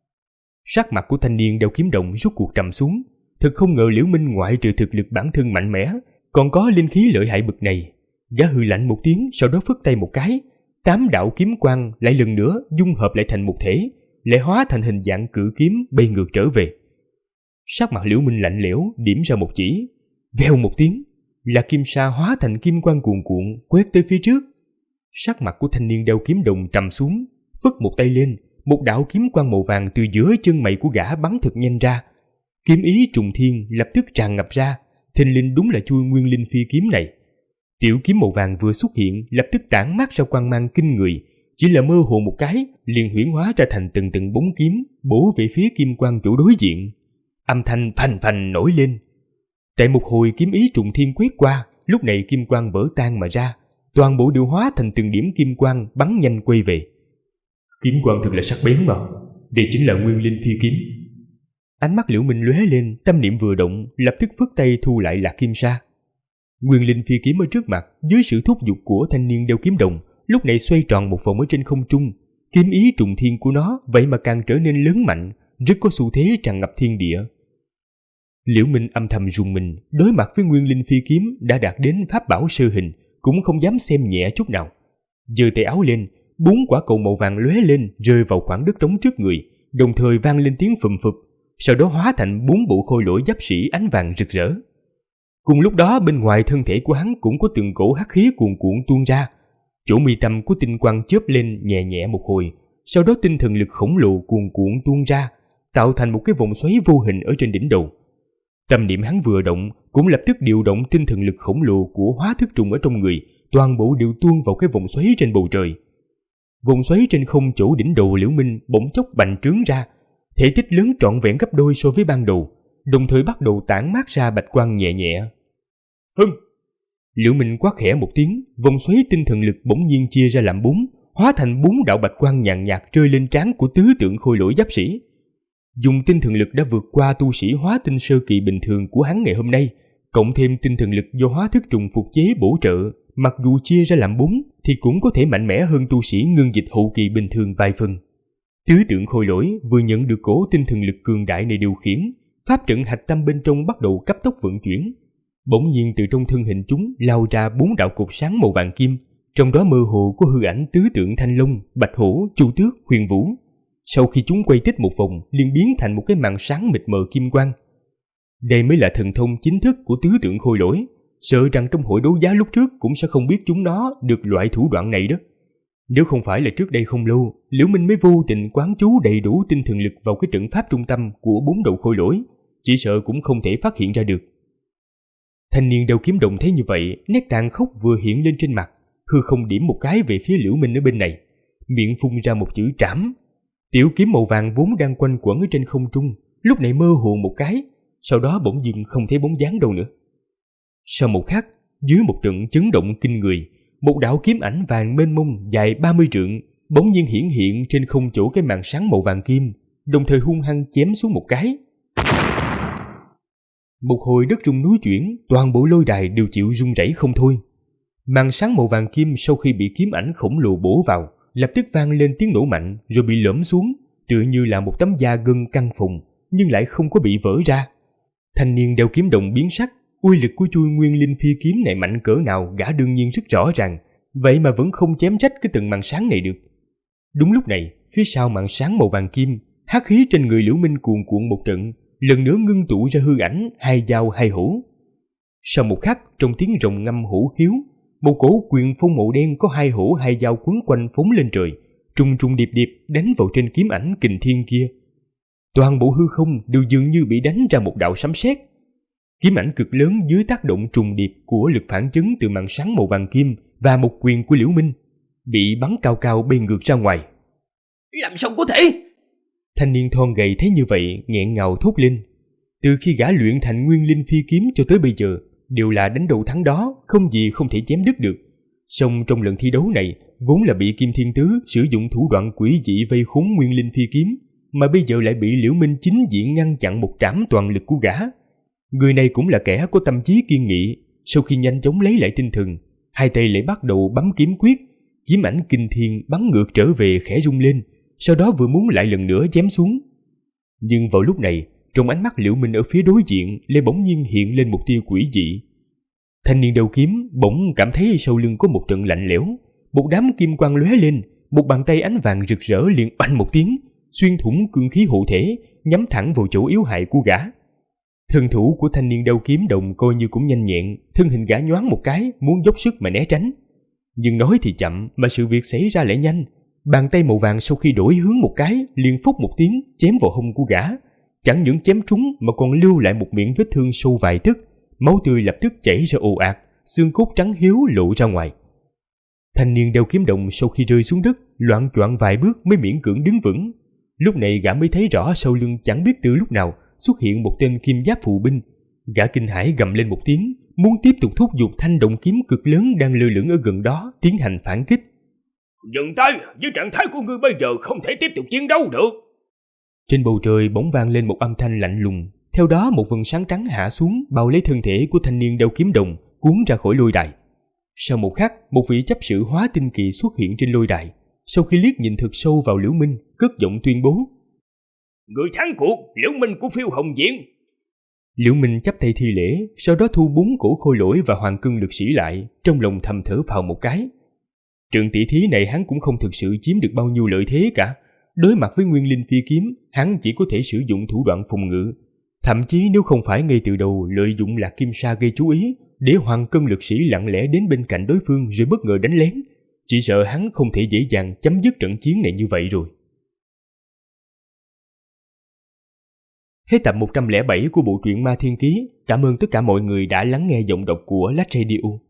Sắc mặt của thanh niên đeo kiếm đồng rút cuộc trầm xuống, thật không ngờ Liễu Minh ngoại trừ thực lực bản thân mạnh mẽ, còn có linh khí lợi hại bậc này. Gã hừ lạnh một tiếng, sau đó phất tay một cái, 8 đạo kiếm quang lại lần nữa dung hợp lại thành một thể, lại hóa thành hình dạng cự kiếm bay ngược trở về. Sắc mặt Liễu Minh lạnh lẽo, điểm ra một chỉ, vèo một tiếng, là kim sa hóa thành kim quang cuồn cuộn quét tới phía trước. Sắc mặt của thanh niên đeo kiếm đồng trầm xuống, phất một tay lên, một đạo kiếm quang màu vàng từ giữa chân mày của gã bắn thật nhanh ra. Kiếm ý trùng thiên lập tức tràn ngập ra, thình lình đúng là chui nguyên linh phi kiếm này. Tiểu kiếm màu vàng vừa xuất hiện lập tức tản mát ra quang mang kinh người, chỉ là mơ hồ một cái liền huyễn hóa ra thành từng từng bóng kiếm bổ về phía kim quang chỗ đối diện. Âm thanh phành phành nổi lên. Tại một hồi kiếm ý trùng thiên quét qua, lúc này kim quang vỡ tan mà ra, toàn bộ đều hóa thành từng điểm kim quang bắn nhanh quay về. Kiếm quang thật là sắc bén mà, đây chính là nguyên linh phi kiếm. Ánh mắt Liễu Minh lóe lên, tâm niệm vừa động, lập tức phất tay thu lại lạc kim sa. Nguyên linh phi kiếm ở trước mặt, dưới sự thúc giục của thanh niên đeo kiếm đồng, lúc này xoay tròn một vòng ở trên không trung. Kiếm ý trùng thiên của nó vậy mà càng trở nên lớn mạnh, rất có xu thế tràn ngập thiên địa. Liễu Minh âm thầm rùng mình, đối mặt với nguyên linh phi kiếm đã đạt đến pháp bảo sơ hình, cũng không dám xem nhẹ chút nào. Giơ tay áo lên, 4 quả cầu màu vàng lóe lên rơi vào khoảng đất trống trước người, đồng thời vang lên tiếng phùm phụp, sau đó hóa thành 4 bộ khôi lỗi giáp sĩ ánh vàng rực rỡ. Cùng lúc đó bên ngoài thân thể của hắn cũng có từng cổ hắc khí cuồn cuộn tuôn ra. Chỗ mi tâm của tinh quang chớp lên nhẹ nhẹ một hồi, sau đó tinh thần lực khổng lồ cuồn cuộn tuôn ra, tạo thành một cái vòng xoáy vô hình ở trên đỉnh đầu. Tâm niệm hắn vừa động, cũng lập tức điều động tinh thần lực khổng lồ của hóa thức trùng ở trong người, toàn bộ đều tuôn vào cái vòng xoáy trên bầu trời. Vòng xoáy trên không chỗ đỉnh đầu Liễu Minh bỗng chốc bành trướng ra, thể tích lớn trọn vẹn gấp đôi so với ban đầu, đồng thời bắt đầu tản mát ra bạch quang nhẹ nhẹ. Hưng! Liễu Minh quát khẽ một tiếng, vòng xoáy tinh thần lực bỗng nhiên chia ra làm 4, hóa thành 4 đạo bạch quang nhàn nhạt rơi lên trán của tứ tượng khôi lỗi giáp sĩ. Dùng tinh thần lực đã vượt qua tu sĩ hóa tinh sơ kỳ bình thường của hắn ngày hôm nay, cộng thêm tinh thần lực do hóa thức trùng phục chế bổ trợ, mặc dù chia ra làm 4 thì cũng có thể mạnh mẽ hơn tu sĩ ngưng dịch hậu kỳ bình thường vài phần. Tứ tượng khôi lỗi vừa nhận được cổ tinh thần lực cường đại này điều khiển, pháp trận hạch tâm bên trong bắt đầu cấp tốc vận chuyển. Bỗng nhiên từ trong thân hình chúng lao ra 4 đạo cột sáng màu vàng kim, trong đó mơ hồ có hư ảnh tứ tượng thanh long, bạch hổ, chu tước, huyền vũ. Sau khi chúng quay tích một vòng, liền biến thành một cái màn sáng mịt mờ kim quang. Đây mới là thần thông chính thức của tứ tượng khôi lỗi, sợ rằng trong hội đấu giá lúc trước cũng sẽ không biết chúng nó được loại thủ đoạn này đó. Nếu không phải là trước đây không lâu, Liễu Minh mới vô tình quán chú đầy đủ tinh thần lực vào cái trận pháp trung tâm của 4 đầu khôi lỗi, chỉ sợ cũng không thể phát hiện ra được. Thanh niên đeo kiếm đồng thấy như vậy, nét tàn khốc vừa hiện lên trên mặt, hư không điểm một cái về phía Liễu Minh ở bên này, miệng phun ra một chữ trảm. Tiểu kiếm màu vàng vốn đang quanh quẩn ở trên không trung, lúc này mơ hồ một cái, sau đó bỗng dưng không thấy bóng dáng đâu nữa. Sau một khắc, dưới một trận chấn động kinh người, một đạo kiếm ảnh vàng mênh mông dài 30 trượng bỗng nhiên hiển hiện trên không chỗ cái màn sáng màu vàng kim, đồng thời hung hăng chém xuống một cái. Một hồi đất rung núi chuyển, toàn bộ lôi đài đều chịu rung rẩy không thôi. Màn sáng màu vàng kim sau khi bị kiếm ảnh khổng lồ bổ vào, lập tức vang lên tiếng nổ mạnh rồi bị lõm xuống, tựa như là một tấm da gân căng phồng, nhưng lại không có bị vỡ ra. Thanh niên đeo kiếm đồng biến sắc, uy lực của chui nguyên linh phi kiếm này mạnh cỡ nào gã đương nhiên rất rõ ràng, vậy mà vẫn không chém rách cái từng màn sáng này được. Đúng lúc này, phía sau màn sáng màu vàng kim, hắc khí trên người Liễu Minh cuồn cuộn một trận, lần nữa ngưng tụ ra hư ảnh hai dao hai hổ. Sau một khắc, trong tiếng rồng ngâm hổ khiếu, một cổ quyền phong màu đen có hai hổ hai dao quấn quanh phóng lên trời, trùng trùng điệp điệp đánh vào trên kiếm ảnh kình thiên kia. Toàn bộ hư không đều dường như bị đánh ra một đạo sấm sét. Kiếm ảnh cực lớn dưới tác động trùng điệp của lực phản chấn từ màn sáng màu vàng kim và một quyền của Liễu Minh bị bắn cao cao bay ngược ra ngoài. Làm sao có thể? Thanh niên thon gầy thấy như vậy nghẹn ngào thốt lên. Từ khi gã luyện thành nguyên linh phi kiếm cho tới bây giờ đều là đánh đầu thắng đó, không gì không thể chém đứt được. Song trong lần thi đấu này vốn là bị Kim Thiên Tứ sử dụng thủ đoạn quỷ dị vây khốn nguyên linh phi kiếm, mà bây giờ lại bị Liễu Minh chính diện ngăn chặn một trảm toàn lực của gã. Người này cũng là kẻ có tâm trí kiên nghị. Sau khi nhanh chóng lấy lại tinh thần, hai tay lại bắt đầu bấm kiếm quyết. Kiếm ảnh kinh thiên bắn ngược trở về khẽ rung lên, sau đó vừa muốn lại lần nữa chém xuống. Nhưng vào lúc này, trong ánh mắt Liễu Minh ở phía đối diện lại bỗng nhiên hiện lên một tia quỷ dị. Thanh niên đầu kiếm bỗng cảm thấy sau lưng có một trận lạnh lẽo, một đám kim quang lóe lên, một bàn tay ánh vàng rực rỡ liền oanh một tiếng, xuyên thủng cương khí hộ thể, nhắm thẳng vào chỗ yếu hại của gã. Thân thủ của thanh niên đầu kiếm đồng coi như cũng nhanh nhẹn, thân hình gã nhoáng một cái muốn dốc sức mà né tránh. Nhưng nói thì chậm mà sự việc xảy ra lại nhanh. Bàn tay màu vàng sau khi đổi hướng một cái liền phốc một tiếng chém vào hông của gã. Chẳng những chém trúng mà còn lưu lại một miệng vết thương sâu vài tấc, máu tươi lập tức chảy ra ồ ạt, xương cốt trắng hiếu lộ ra ngoài. Thanh niên đeo kiếm đồng sau khi rơi xuống đất loạng choạng vài bước mới miễn cưỡng đứng vững. Lúc này gã mới thấy rõ sau lưng chẳng biết từ lúc nào xuất hiện một tên kim giáp phụ binh. Gã kinh hãi gầm lên một tiếng, muốn tiếp tục thúc giục thanh động kiếm cực lớn đang lơ lửng ở gần đó tiến hành phản kích. Dừng tay, với trạng thái của ngươi bây giờ không thể tiếp tục chiến đấu được. Trên bầu trời bỗng vang lên một âm thanh lạnh lùng, theo đó một vầng sáng trắng hạ xuống bao lấy thân thể của thanh niên đeo kiếm đồng, cuốn ra khỏi lôi đài. Sau một khắc, một vị chấp sự hóa tinh kỳ xuất hiện trên lôi đài. Sau khi liếc nhìn thật sâu vào Liễu Minh, cất giọng tuyên bố: Người thắng cuộc, Liễu Minh của Phiêu Hồng Viện. Liễu Minh chắp tay thi lễ, sau đó thu 4 cổ khôi lỗi và hoàng cân lực sĩ lại, trong lòng thầm thở phào một cái. Trận tỷ thí này hắn cũng không thực sự chiếm được bao nhiêu lợi thế cả. Đối mặt với nguyên linh phi kiếm, hắn chỉ có thể sử dụng thủ đoạn phòng ngự. Thậm chí nếu không phải ngay từ đầu lợi dụng Lạc Kim Sa gây chú ý, để hoàng cân lực sĩ lặng lẽ đến bên cạnh đối phương rồi bất ngờ đánh lén, chỉ sợ hắn không thể dễ dàng chấm dứt trận chiến này như vậy rồi. Hết tập 107 của bộ truyện Ma Thiên Ký. Cảm ơn tất cả mọi người đã lắng nghe giọng đọc của Lách Radio.